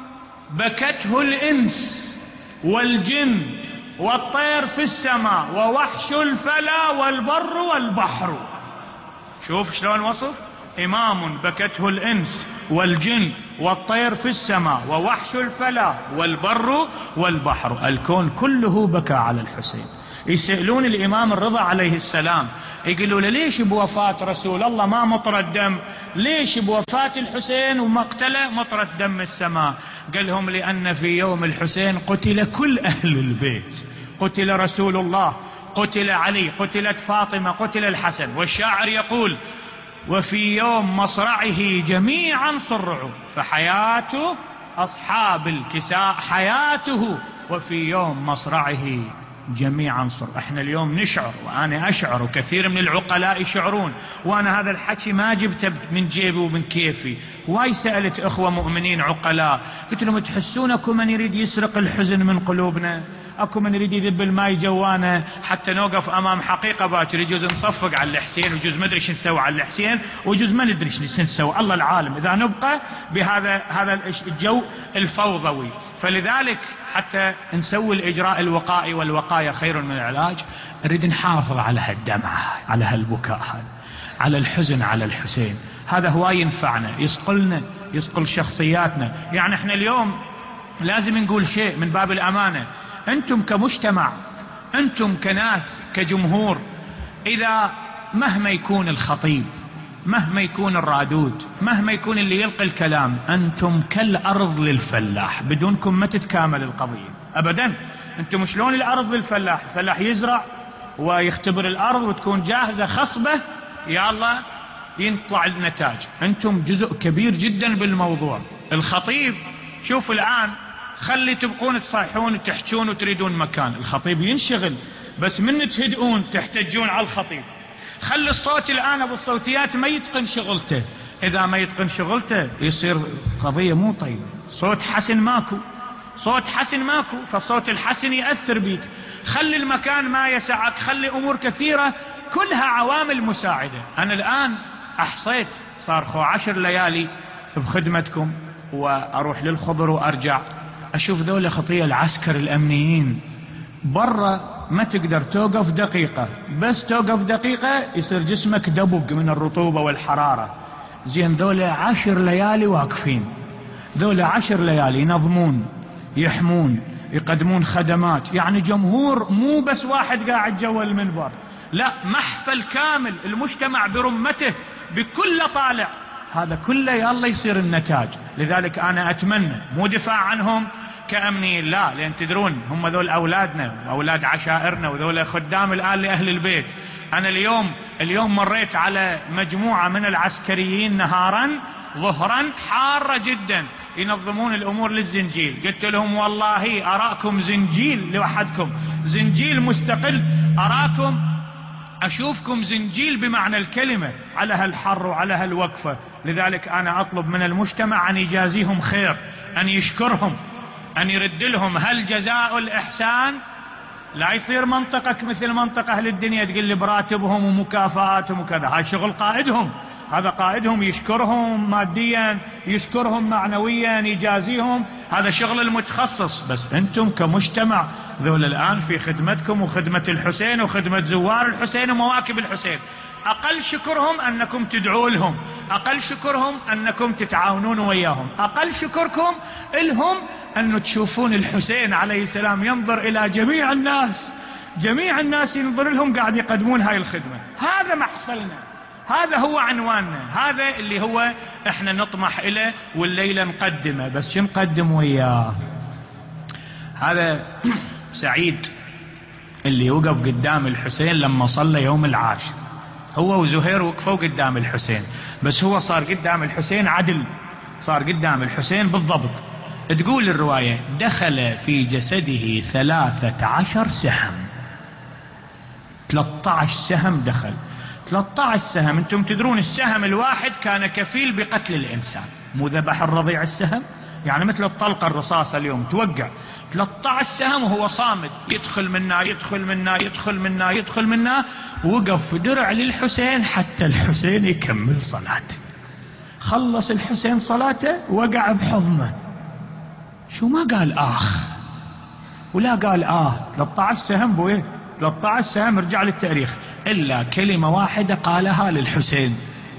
بكته الإنس والجن والطير في السماء ووحش الفلا والبر والبحر. شوف شلون وصف، إمام بكته الإنس والجن والطير في السماء ووحش الفلا والبر والبحر. الكون كله بكى على الحسين. يسألون الإمام الرضا عليه السلام يقولوا له ليش بوفاة رسول الله ما مطر الدم؟ ليش بوفاة الحسين ومقتله مطر دم السماء؟ قال لهم لأن في يوم الحسين قتل كل أهل البيت، قتل رسول الله، قتل علي، قتلت فاطمة، قتل الحسن. والشاعر يقول وفي يوم مصرعه جميعا صرعوا، فحياة أصحاب الكساء حياته وفي يوم مصرعه جميعا صر. احنا اليوم نشعر، وانا اشعر وكثير من العقلاء يشعرون، وانا هذا الحكي ما جبته من جيبي ومن كيفي. واي سألت اخوة مؤمنين عقلاء قلت لهم تحسون اكو من يريد يسرق الحزن من قلوبنا؟ اكو من يريد يذب الماي جوانا حتى نوقف امام حقيقة باكر يجوز نصفق على الحسين ويجوز ما ادري شو نسوي على الحسين ويجوز ما ندري شو نسوي، الله العالم اذا نبقى بهذا هذا الجو الفوضوي. فلذلك حتى نسوي الاجراء الوقائي، والوقاية خير من العلاج، نريد نحافظ على هالدمعة، على هالبكاء هذا، على الحزن على الحسين. هذا هو ينفعنا، يصقلنا، يصقل شخصياتنا. يعني احنا اليوم لازم نقول شيء من باب الامانة. انتم كمجتمع، انتم كناس، كجمهور، اذا مهما يكون الخطيب، مهما يكون الرادود، مهما يكون اللي يلقي الكلام، انتم كالارض للفلاح، بدونكم ما تتكامل القضية ابدا. انتم شلون الارض للفلاح؟ الفلاح يزرع ويختبر الارض وتكون جاهزة خصبة، يا الله ينطلع النتاج. انتم جزء كبير جدا بالموضوع. الخطيب شوف الان خلي تبقون تصيحون وتحجون وتريدون مكان، الخطيب ينشغل، بس من تهدئون تحتجون على الخطيب. خلي الصوت الآن أبو الصوتيات ما يتقن شغلته، إذا ما يتقن شغلته يصير قضية مو طيبة. صوت حسن ماكو، صوت حسن ماكو، فالصوت الحسن يأثر بيك. خلي المكان ما يسعك، خلي أمور كثيرة كلها عوامل مساعدة. أنا الآن أحصيت صار خو عشر ليالي بخدمتكم، وأروح للخضر وأرجع أشوف ذولا خطية العسكر الأمنيين برا ما تقدر توقف دقيقة، بس توقف دقيقة يصير جسمك دبق من الرطوبة والحرارة. زين ذولا عشر ليالي واقفين، ذولا عشر ليالي ينظمون، يحمون، يقدمون خدمات. يعني جمهور، مو بس واحد قاعد جوا المنبر، لا، محفل كامل، المجتمع برمته بكل طالع. هذا كله يا الله يصير النتاج. لذلك أنا أتمنى، مو دفاع عنهم كأمنيين، لا، لأن تدرون هم ذول أولادنا وأولاد عشائرنا، وذول خدام الآن لأهل البيت. أنا اليوم اليوم مريت على مجموعة من العسكريين نهارا ظهرا حارة جدا ينظمون الأمور للزنجيل. قلت لهم والله أراكم زنجيل لوحدكم، زنجيل مستقل، أراكم أشوفكم زنجيل بمعنى الكلمة على هالحر وعلى هالوقفة. لذلك أنا أطلب من المجتمع أن يجازيهم خير، أن يشكرهم، أن يرد لهم. هل جزاء الإحسان؟ لا يصير منطقك مثل منطقة أهل الدنيا تقول لي براتبهم ومكافآتهم وكذا. هاي شغل قائدهم، هذا قائدهم يشكرهم ماديا، يشكرهم معنويا، يجازيهم، هذا شغل المتخصص. بس أنتم كمجتمع ذول الآن في خدمتكم وخدمة الحسين وخدمة زوار الحسين ومواكب الحسين. أقل شكرهم أنكم تدعوا لهم، أقل شكرهم أنكم تتعاونون وياهم، أقل شكركم لهم أن تشوفون الحسين عليه السلام ينظر إلى جميع الناس، جميع الناس ينظر لهم قاعد يقدمون هاي الخدمة. هذا محفلنا، هذا هو عنواننا، هذا اللي هو احنا نطمح إليه والليلة نقدمه. بس شو نقدم وياه؟ هذا سعيد اللي وقف قدام الحسين لما صلى يوم العاشر، هو وزهير وقفوا قدام الحسين، بس هو صار قدام الحسين عدل، صار قدام الحسين بالضبط. تقول الرواية دخل في جسده ثلاثة عشر سهم، ثلاثة عشر سهم دخل. ثلاثة عشر سهم، انتم تدرون السهم الواحد كان كفيل بقتل الانسان، مو ذبح الرضيع السهم، يعني مثل الطلقة الرصاصة اليوم توقع. ثلاثة عشر سهم وهو صامد، يدخل منا يدخل منا يدخل منا يدخل منا، وقف درع للحسين حتى الحسين يكمل صلاته. خلص الحسين صلاته وقع بحضنه، شو ما قال آخ ولا قال آه. ثلاثة عشر سهم بويه، ثلاثة عشر سهم، رجع للتاريخ، إلا كلمة واحدة قالها للحسين: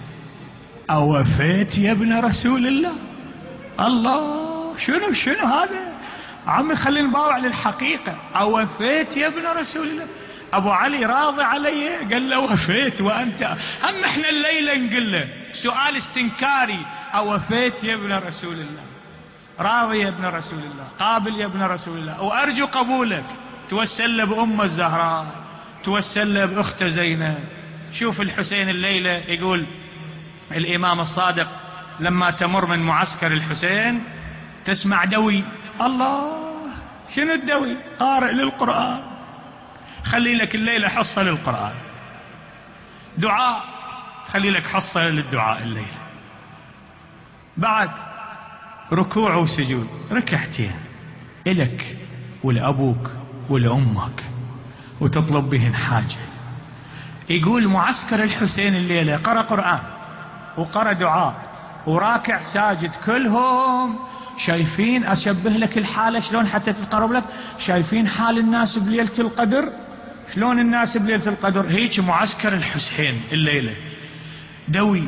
أوفيت يا ابن رسول الله. الله، شنو شنو هذا عمي؟ خلينا نباوع للحقيقة. أوفيت يا ابن رسول الله. أبو علي راضي علي؟ قال له وفيت وأنت. هم احنا الليلة نقول له سؤال استنكاري: أوفيت يا ابن رسول الله؟ راضي يا ابن رسول الله؟ قابل يا ابن رسول الله؟ وأرجو قبولك. توسل له بأم الزهراء، توسل له بأخت زينب. شوف الحسين الليلة يقول الإمام الصادق: لما تمر من معسكر الحسين تسمع دوي. الله، شنو الدوي؟ قارئ للقرآن. خلي لك الليلة حصة للقرآن. دعاء، خلي لك حصة للدعاء الليلة. بعد ركوع وسجود، ركعتين إلك ولأبوك ولأمك وتطلب بهن حاجة. يقول معسكر الحسين الليلة قرأ قرآن وقرأ دعاء وراكع ساجد، كلهم شايفين. أشبه لك الحالة شلون حتى تتقرب لك؟ شايفين حال الناس بليلة القدر؟ شلون الناس بليلة القدر؟ هيك معسكر الحسين الليلة دوي.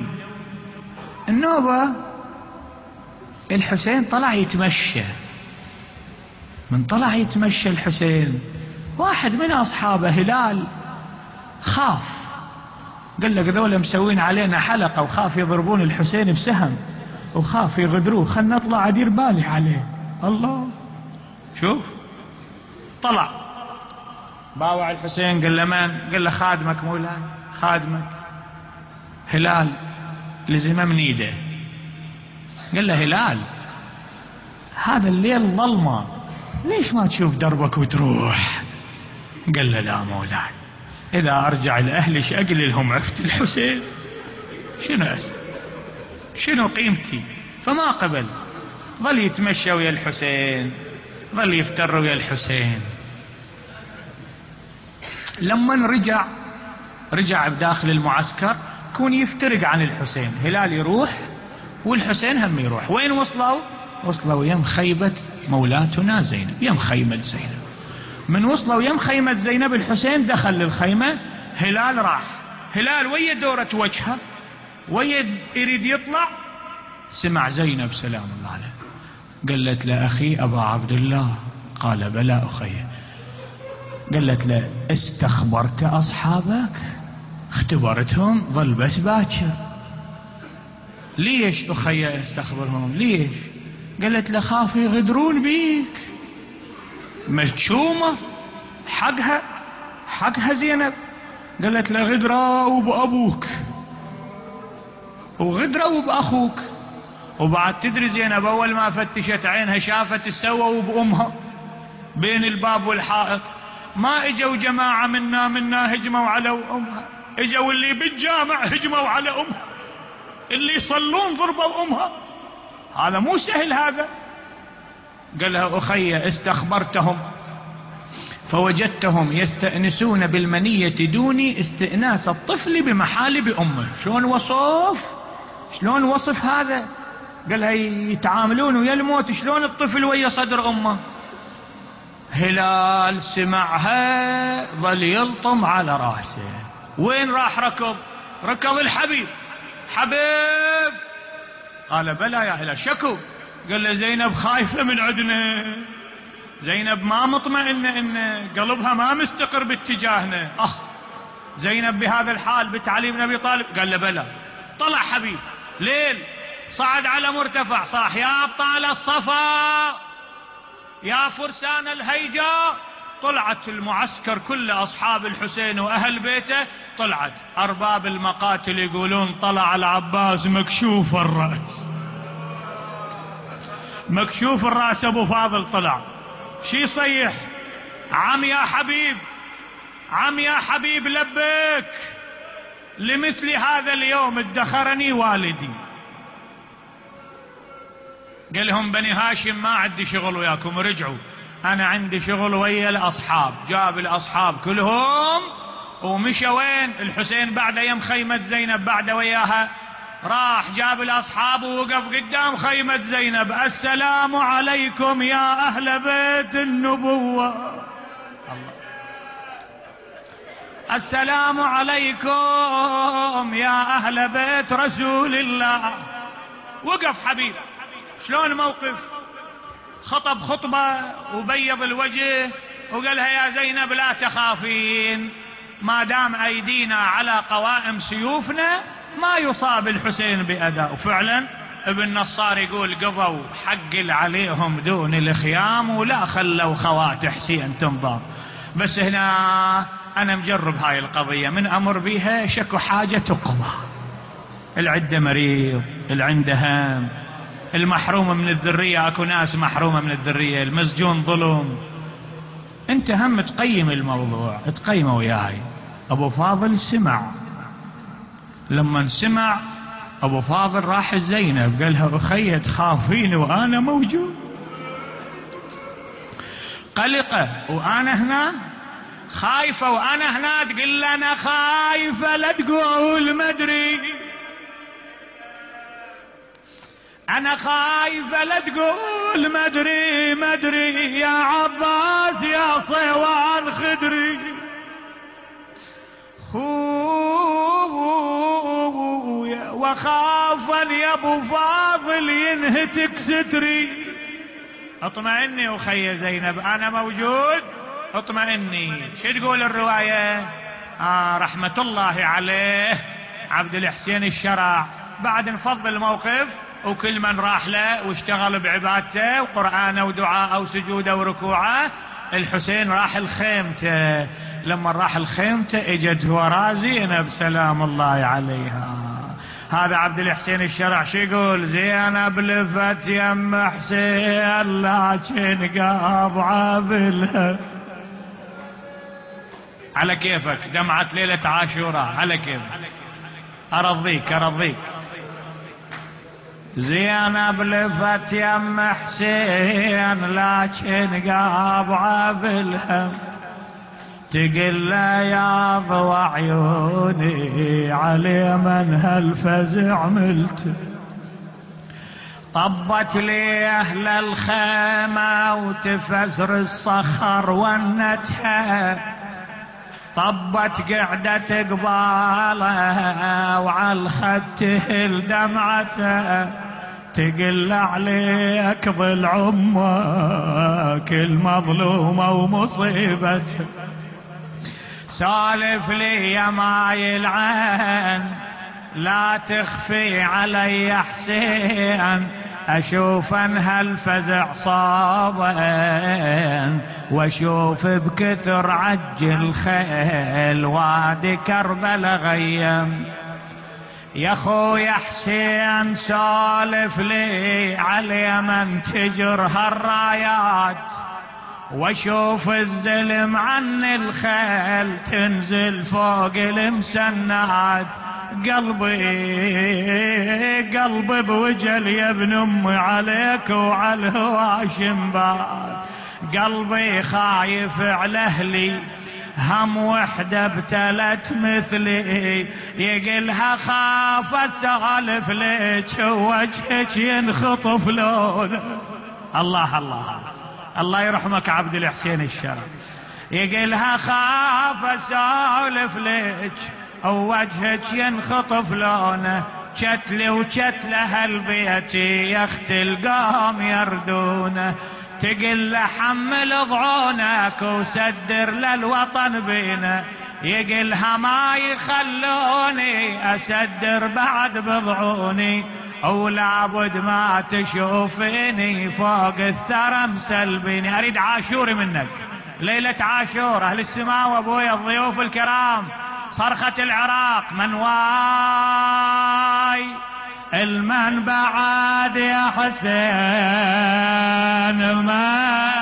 النوبة الحسين طلع يتمشى، من طلع يتمشى الحسين واحد من أصحابه هلال خاف، قال لك ذولا مسوين علينا حلقة وخاف يضربون الحسين بسهم وخاف يغدروه، خلنا نطلع أدير بالي عليه. الله، شوف طلع باوع الحسين، قال له من؟ قال له خادمك مولاي، خادمك. هلال لزمه من ايده، قال له هلال هذا الليل ظلمة، ليش ما تشوف دربك وتروح؟ قال له لا مولاي، إذا أرجع لأهلي ايش أقول لهم عرفت الحسين؟ شنو أس شنو قيمتي؟ فما قبل، ظل يتمشى ويا الحسين، ظل يفتر ويا الحسين. لما رجع رجع بداخل المعسكر كون يفترق عن الحسين، هلال يروح والحسين هم يروح. وين وصلوا؟ وصلوا يم خيبة مولاتنا زينب، يم خيمة زينب. من وصلوا يم خيمة زينب الحسين دخل للخيمة، هلال راح، هلال ويا دورة وجهه ويا يريد يطلع، سمع زينب سلام الله عليه قالت له أخي أبا عبد الله؟ قال بلى أخي. قالت له استخبرت أصحابك؟ اختبرتهم؟ ظل بس باكر. ليش أخي استخبرهم؟ ليش؟ قالت له خاف يغدرون بيك. مشومة حقها حقها زينب. قالت له غدروا بأبوك وغدروا بأخوك. وبعد تدري زينب أول ما فتشت عينها شافت السووا بأمها بين الباب والحائط، ما اجوا جماعة منا منا هجموا على امها، اجوا اللي بالجامع هجموا على امها، اللي يصلون ضربوا امها. هذا مو سهل هذا. قال لها اخي استخبرتهم فوجدتهم يستأنسون بالمنية دوني استئناس الطفل بمحالب امه. شلون وصف شلون وصف هذا؟ قال لها يتعاملون ويا الموت شلون الطفل ويا صدر امه. هلال سمعها ظل يلطم على راسه. وين راح ركض؟ ركض الحبيب. حبيب قال بلى يا هلال. شكو؟ قال له زينب خايفة من عندنا، زينب ما مطمئنة، ان قلبها ما مستقر باتجاهنا. اخ زينب بهذا الحال بنت علي بن ابي طالب. قال له بلى. طلع حبيب ليل، صعد على مرتفع، صاح يا ابطال الصفا يا فرسان الهيجا. طلعت المعسكر كله اصحاب الحسين واهل بيته، طلعت ارباب المقاتل يقولون طلع العباس مكشوف الراس، مكشوف الراس. ابو فاضل طلع شي يصيح؟ عم يا حبيب، عم يا حبيب لبيك، لمثل هذا اليوم ادخرني والدي. قال لهم بني هاشم ما عندي شغل وياكم، رجعوا، انا عندي شغل ويا الاصحاب. جاب الاصحاب كلهم ومشى. وين الحسين؟ بعد يم خيمة زينب، بعد وياها راح جاب الاصحاب ووقف قدام خيمة زينب. السلام عليكم يا اهل بيت النبوة. الله. السلام عليكم يا اهل بيت رسول الله. وقف حبيب. شلون موقف؟ خطب خطبة وبيض الوجه وقالها يا زينب لا تخافين، ما دام ايدينا على قوائم سيوفنا ما يصاب الحسين بأذى. وفعلا ابن نصار يقول قضوا حق عليهم دون الخيام ولا خلوا خوات حسين تنضام. بس هنا انا مجرب هاي القضية، من امر بيها شكو حاجة تقضى. العدة مريض، العنده هم، المحروم من الذرية، اكو ناس محرومة من الذرية، المسجون ظلم. انت هم تقيم الموضوع، تقيمه وياي. ابو فاضل سمع. لما سمع ابو فاضل راح زينب قالها اخي تخافين وانا موجود؟ قلقة وانا هنا، خايفة وانا هنا، تقول انا خايفة لا تقول مدري، انا خايفة لا تقول مدري مدري يا عباس يا صيوان خدري. خويا وخافا يا ابو فاضل ينهتك ستري. اطمئني اخي زينب انا موجود، اطمئني. شو تقول الرواية؟ آه رحمة الله عليه عبد الحسين الشرع. بعد نفضل الموقف وكل من راح له واشتغل بعبادته وقرآنه ودعاءه وسجوده وركوعه. الحسين راح الخيمته. لما راح الخيمته اجت ورا زينب سلام الله عليها. هذا عبد الحسين الشرع شو يقول؟ زينب لفت يم حسين لكن قابعه بالها. على كيفك، دمعت ليلة عاشوراء على كيفك، ارضيك ارضيك. زينب لفت يم حسين لكن قابعه بالهم، تقل يا ضوى عيوني علي من هالفزع عملت. طبت لي اهل الخيمة وتفزر الصخر ونتها، طبت قعدة قبالها وعلى الخد تهل دمعتها، تقل عليك ظل عمك المظلومة ومصيبتها. سالف لي يا ماي العين لا تخفي علي حسين، اشوف ان هالفزع صابن واشوف بكثر عجل خيل وادي كربلا غيم. يا خويا حسين سالف لي على من تجر هالرايات، واشوف الزلم عن الخيل تنزل فوق المسنات، قلبي قلبي بوجل يا ابن امي عليك وعلى الهواشم بعد، قلبي خايف على اهلي هم وحده ابتلت مثلي، يقلها خاف اسالف ليك وجهك ينخطف لونه. الله الله الله يرحمك عبد الحسين الشرف، يقلها خاف اسالف ليك ووجهك ينخطف لونه، شتلي وشتله هالبيتي يا اخت القوم يردونه، تقل حمل ضعونك وسدر للوطن بينا، يقلها ما يخلوني اسدر بعد بضعوني، ولابد ما تشوفيني فوق الثرى مسلبيني. اريد عاشوري منك ليلة عاشور، اهل السماء وابويا الضيوف الكرام، صرخة العراق من واي المن بعد يا حسين ما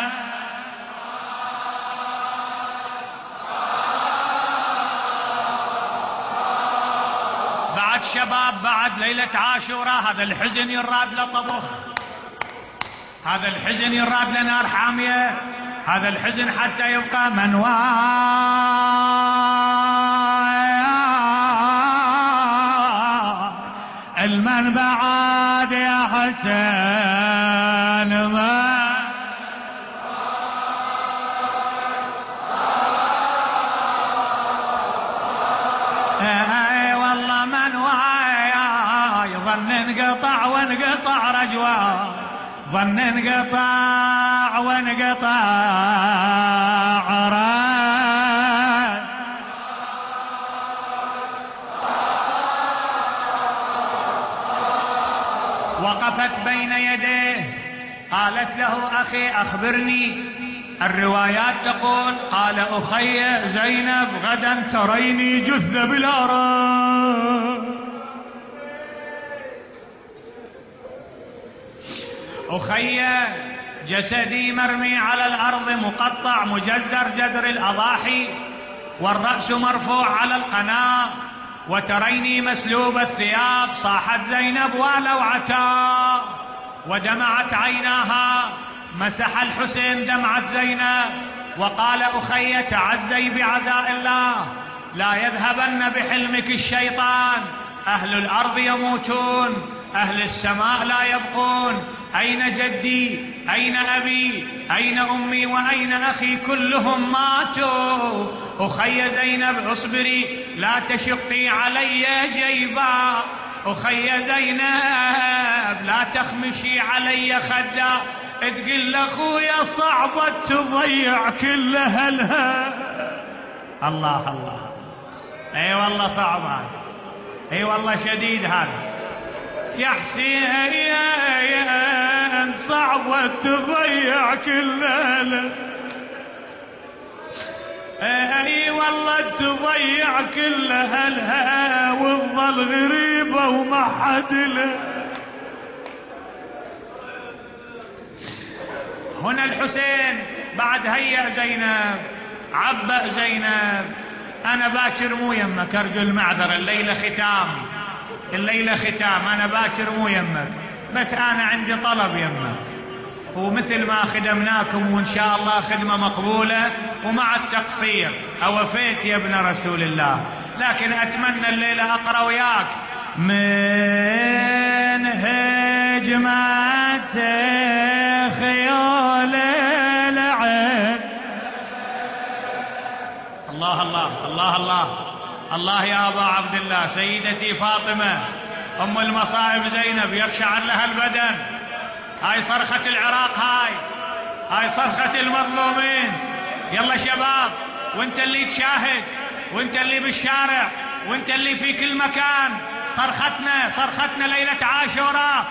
بعد شباب، بعد ليلة عاشوراء هذا الحزن يراد لطبخ، هذا الحزن يراد لنار حامية، هذا الحزن حتى يبقى من واي المن بعد يا حسين ما اي والله من واي ظن انقطع وانقطع رجوان، ظن انقطع وانقطع عران، وقفت بين يديه قالت له أخي أخبرني، الروايات تقول قال أخي زينب غدا تريني جث بالآراء، أخي جسدي مرمي على الأرض مقطع مجزر جزر الأضاحي، والرأس مرفوع على القناة، وتريني مسلوب الثياب. صاحت زينب ولو عتا ودمعت عيناها، مسح الحسين دمعة زينب وقال أخي تعزي بعزاء الله، لا يذهبن بحلمك الشيطان، أهل الأرض يموتون أهل السماء لا يبقون، أين جدي أين أبي أين أمي وأين أخي كلهم ماتوا. أخي زينب اصبري لا تشقي علي جيبا، أخي زينب لا تخمشي علي خدا، تقل أخويا صعبة تضيع كل أهلها. الله الله اي والله صعب هذا، اي والله شديد هذا يا حسين، صعبة تضيع كل أهلها، اي والله تضيع كل أهلها وتظل غريبة وما حد له. هنا الحسين بعد هيأ زينب عبأ زينب، أنا باكر مو يمك أرجو المعذرة، الليلة ختام الليلة ختام، أنا باكر مو يمك، بس أنا عندي طلب يمك، ومثل ما خدمناكم وإن شاء الله خدمة مقبولة ومع التقصير أوفيت يا ابن رسول الله، لكن أتمنى الليلة أقرأ وياك من هجمة خيال العين. الله الله الله الله الله يا أبا عبد الله، سيدتي فاطمة أم المصائب زينب يخشعر لها البدن، هاي صرخة العراق، هاي هاي صرخة المظلومين. يلا شباب، وانت اللي تشاهد وانت اللي بالشارع وانت اللي في كل مكان، صرختنا صرختنا ليلة عاشوراء.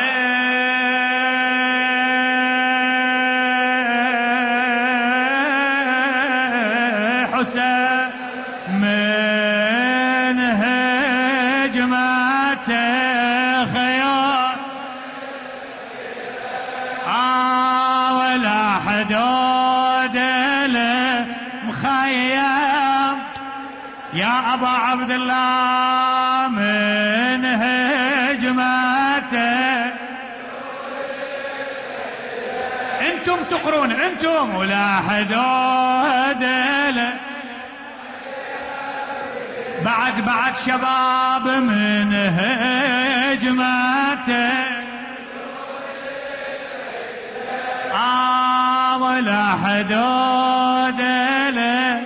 حسين من هجمة خيال آه ولا حدود المخيم يا أبا عبد الله من هجمته. انتم تقرون انتم ولا حدود بعد بعد شباب من هجمته. آه ولا حدود له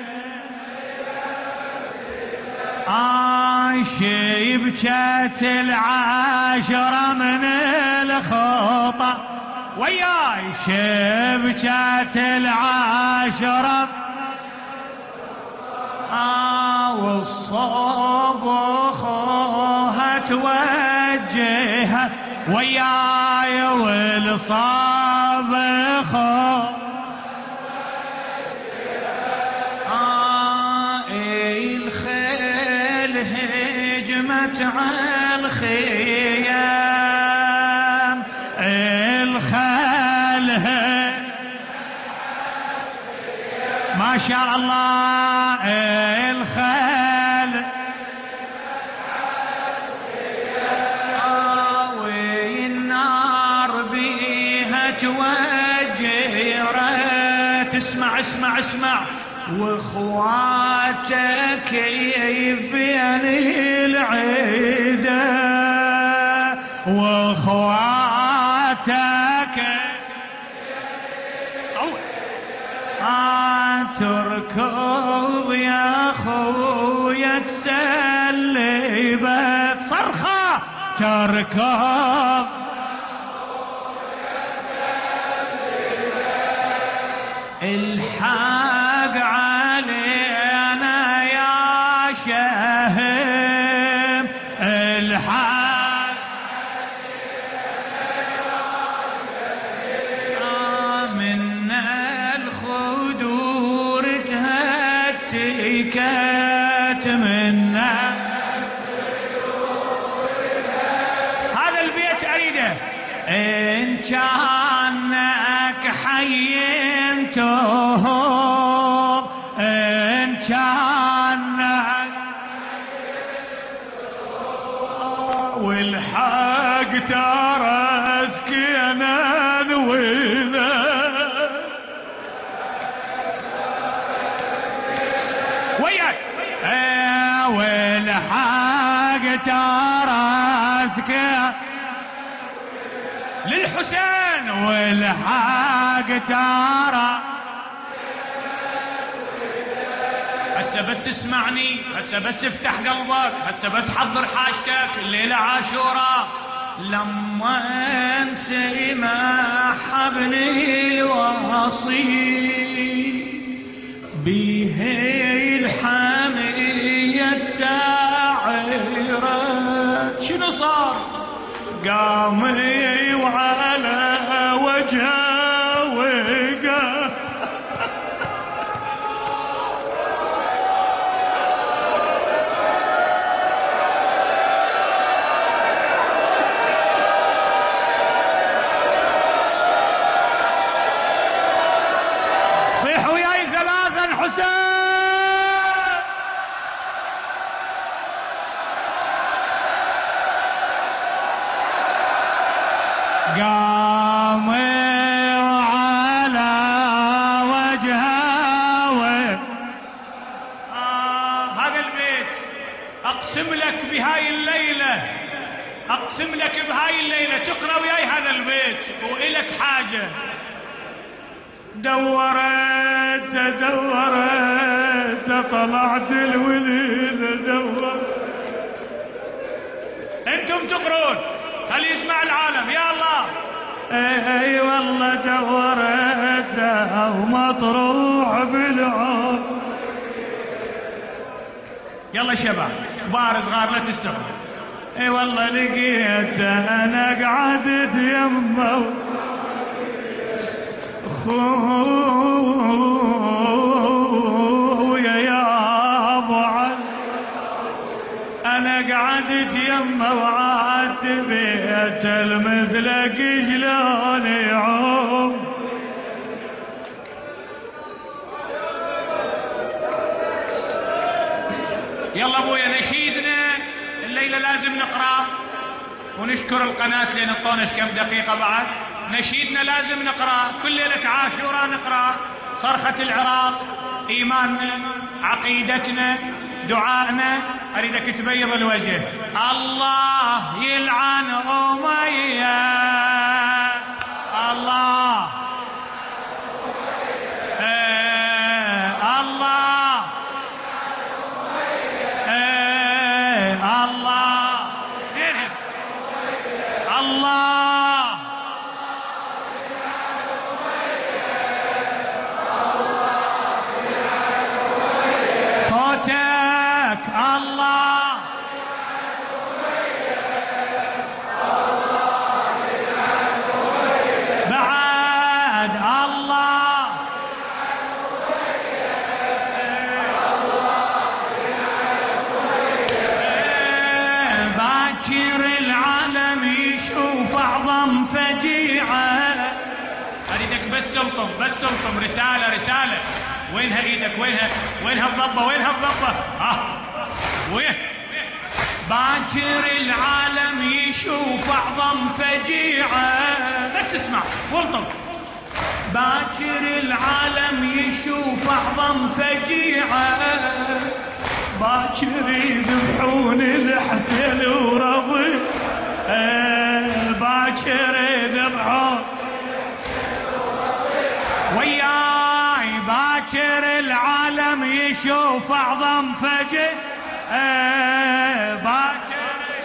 آه شيبكت العاشرة من الخطى وياي شبكت العاشرة آه والصوب خوها توجهها وياي والصاب خو آه الخيل هجمت على الخيام الخيل ما شاء الله الخيل توجهرت. اسمع اسمع اسمع واخواتك بين العيدة واخواتك آه تركض يا خويا تسلبت صرخة تركض الحق علينا يا شهم الحق من الخدور تهتكت منا. هذا البيت أريده إن كانك حي انتهر إن كان والحق ترى سكينا وذا وياك والحق ترى سكينا للحسين والحق ترى. هسه بس اسمعني هسه بس افتح قلبك هسه بس حضر حاجتك الليلة عاشوراء لما انسمع حبل الوصي به الحمية ساعرت. شنو صار؟ قامي وعلى وجهه وقام صيحوا وياي ثلاثا حسين. قامي وعلى وجهه و... آه هذا البيت أقسم لك بهاي الليلة أقسم لك بهاي الليلة تقرأ وياي هذا البيت وإلك حاجة. دورت دورت طلعت الوليد دورت. انتم تقرون خلي يسمع العالم يا الله. اي والله دورتها ومطروح بالعمر. يلا شباب كبار صغار لا تستغرب. اي والله لقيته انا قعدت يمه خويا يا ابو علي انا قعدت يمه وعاتبيت المثلك شلون يعوم. يلا ابويا نشيدنا الليلة لازم نقرأ، ونشكر القناة لين اعطوناش كم دقيقة بعد. نشيدنا لازم نقرأ كل ليلة عاشوراء نقرأ صرخة العراق، إيماننا، عقيدتنا، دعائنا. أريدك تبيض الوجه. الله يلعن أمية، الله ايه الله ايه الله الله صوتك الله بعد الله باكر العالم يشوف اعظم فجيعة. اريدك بس تلطم بس تلطم رسالة رسالة. وينها ايدك؟ وينها وينها الضبة؟ وينها الضبة؟ ها وين؟ باكر العالم يشوف اعظم فجيعة. بس اسمع والطم. باكر العالم يشوف اعظم فجيعة، باكر يذبحون الحسين ورضي، باكر يذبحون وياي. باكر العالم يشوف اعظم فجيعة، باكر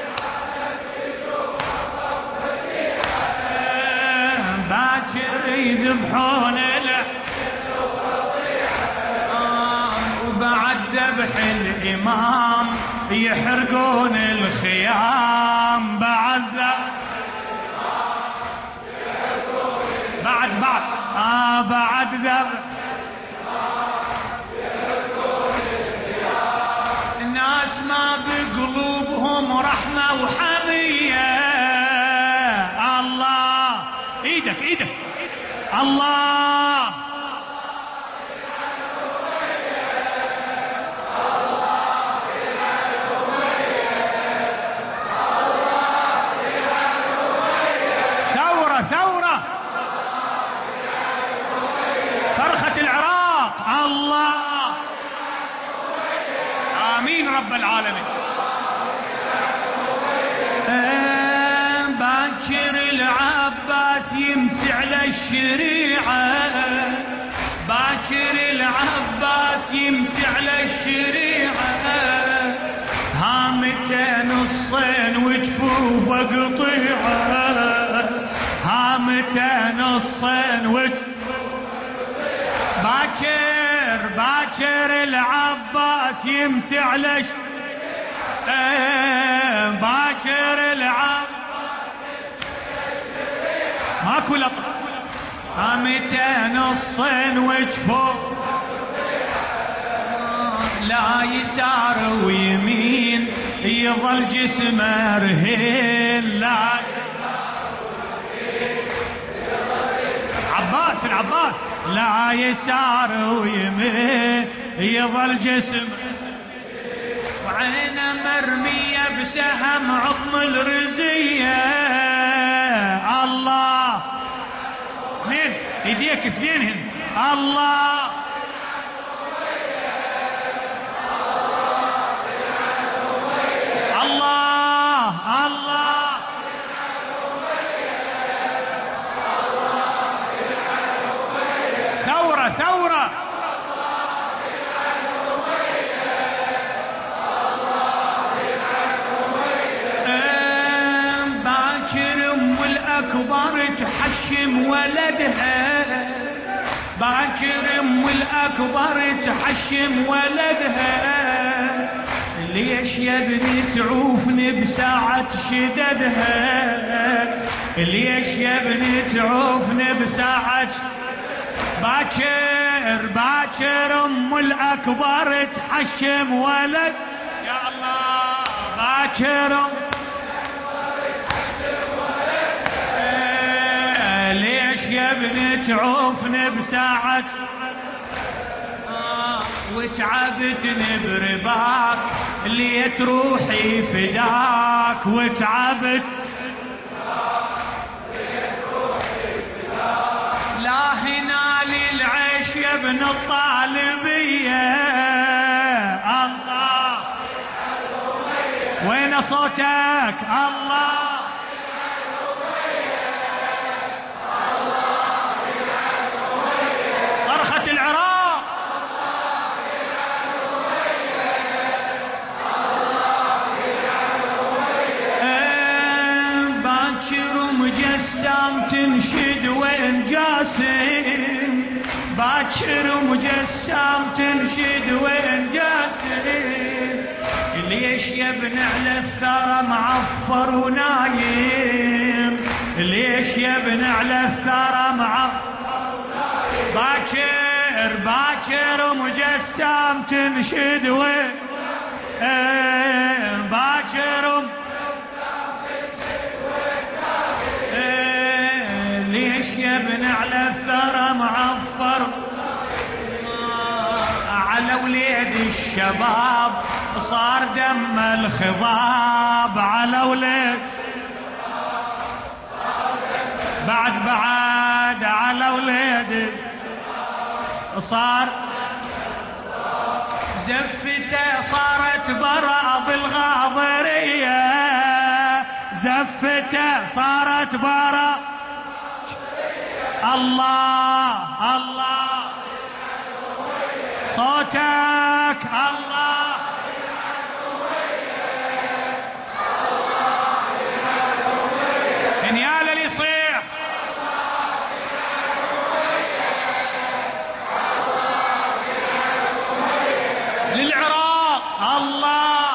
باكر يذبحون له، وبعد ذبح الإمام يحرقون الخيام. بعد بعد بعد آه بعد ذبح الناس ما بقلوبهم رحمة وحمية. الله ايدك ايدك الله ثورة ثورة صرخة العراق. الله آمين رب العالمين. باكر العباس يمسي على الشريعة، باكر العباس يمسي على الشريعة، هامتين الصين وجفوفه قطيعة، هامتين الصين وجفوفه. باكر باكر العباس يمسي على ش... ايه باكر العباس ماكو لطف، هامتين الصين وجفوف، لا يسار ويمين يظل جسمه رهين. لا عباس العباس لا يسار ويمين يظل جسم، وعينه مرمية بسهم عظم الرزية. الله اثنين يديك اثنينهن. الله الله الله ثورة ثورة باكر ام الاكبر تحشم ولدها، باكر ام الاكبر تحشم ولدها، ليش يا ابني تعوفني بساعة شددها، ليش يا ابني تعوفني بساعة. باكر باكر ام الاكبر تحشم ولد. يا الله باكر ليش يا ابني تعوفني بساعة. آه وتعبتني برباك ليت روحي فداك وتعبت لا هنا للعيش يا ابن الطالبية الله وين صوتك الله صرخة العراق باكر ومجسم تنشد وين جاسم باكر ومجسم تنشد وين جاسم ليش يا ابن على الثرى معفر ونايم ليش يا ابن على الثرى معفر ونايم باكر باكر ومجسم تنشد وين باكر ومجسم تنشد وين ليش يا ابن على الثرى معفر على وليد الشباب صار دم الخضاب على وليد بعد بعد على وليد صار زفته صارت براض الغاضرية زفته صارت براض الله الله صوتك الله انيال اللي يصيح للعراق الله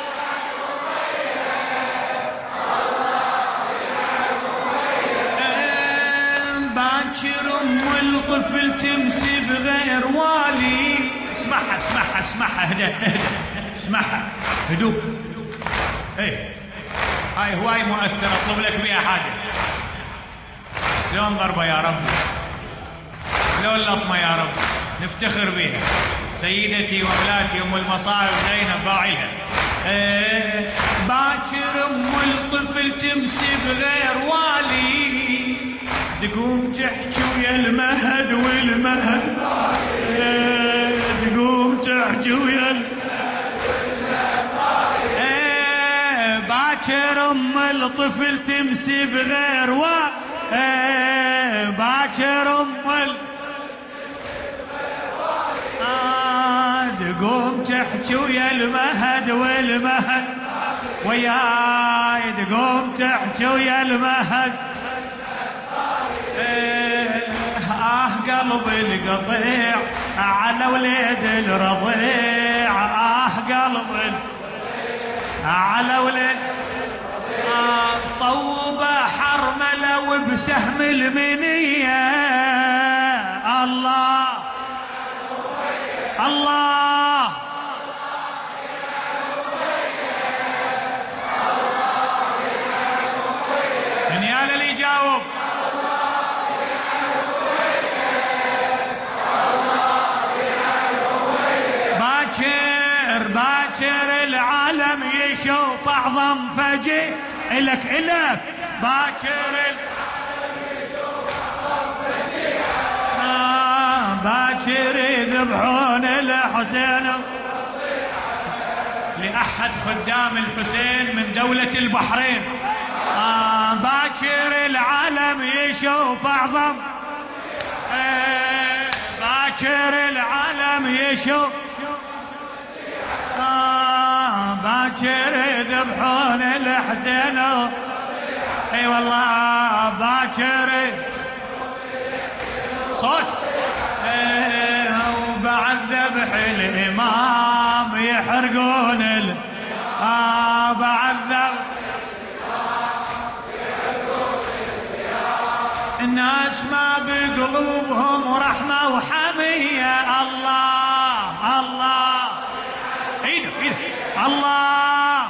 باكر ام الطفل تمسي بغير والي اسمعها اسمعها اسمعها اهدى اهدى اسمعها هدوء ايه هاي هواي مؤثرة اطلب لك بيها حاجة شلون ضربة يا رب شلون لطمة يا رب نفتخر بيها سيدتي ومولاتي ام المصائب زينب باعيها ايه باكر ام الطفل تمسي بغير والي تقوم تحكي ويا المهد والمهد ايه تقوم تحكي ويا المهد ايه باكر ام الطفل تمسي بغير والي ايه باكر ام تقوم تحكي ويا المهد والمهد وياي تقوم تحكي ويا المهد آه قلب القطيع على وليد الرضيع آه قلب على وليد آه صوب حرمله وبسهم المنية الله الله انيال اللي يجاوب باكر باكر العالم يشوف اعظم فجر الك الك باكر العالم يشوف اعظم فجر آه باكر يذبحون الحسين لأحد خدام الحسين من دولة البحرين آه باكر العالم يشوف اعظم آه باكر العالم يشوف آه باكر يذبحون الحسين اي والله باكر صوت آه وبعد ذبح الامام يحرقون ال آه بعد ذبح الناس ما بقلوبهم رحمة وحمية الله الله ايده ايده الله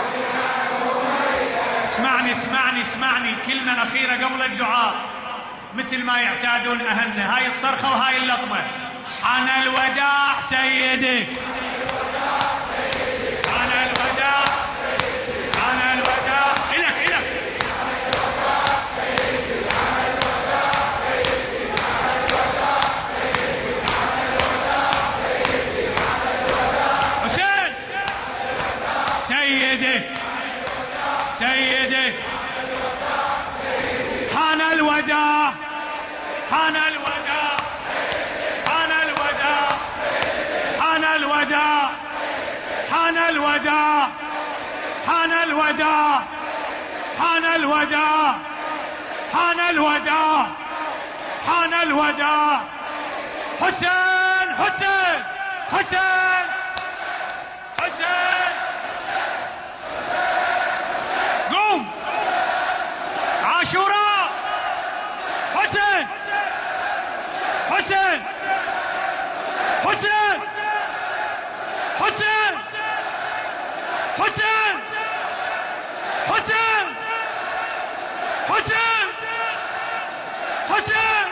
اسمعني اسمعني اسمعني كلمة أخيرة قبل الدعاء مثل ما يعتادون أهلنا، هاي الصرخة وهاي اللطمة. حان الوداع سيدي، حان الوداع، حان الوداع، إلك إلك. حسين سيدي سيدي، حان الوداع، حان الوداع، حان الوداع، حان الوداع، حان الوداع، حان الوداع، حان الوداع، حان الوداع، حان الوداع. حسين حسين حسين حسين، قوم. عاشوراء، حسين حسين حسين حسين حسين حسين حسين حسين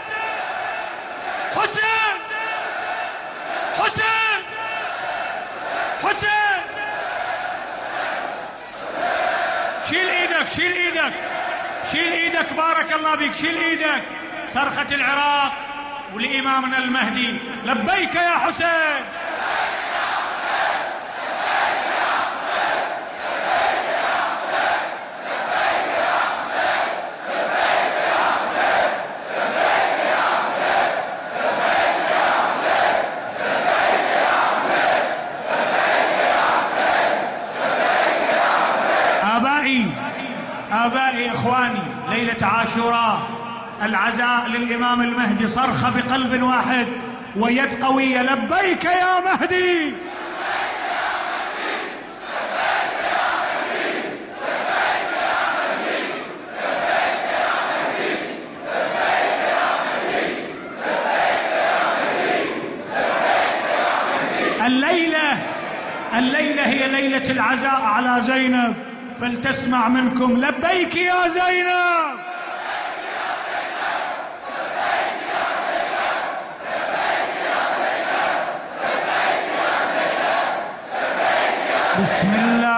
حسين حسين حسين. شيل ايدك، شيل ايدك، شيل ايدك، بارك الله بك، شيل ايدك. صرخة العراق ولإمامنا المهدي، لبيك يا حسين. آبائي آبائي إخواني، ليلة عاشوراء العزاء للإمام المهدي، صرخة بقلب واحد ويد قوية، لبيك يا مهدي. الليلة الليلة هي ليلة العزاء على زينب، فلتسمع منكم لبيك يا زينب. بسم الله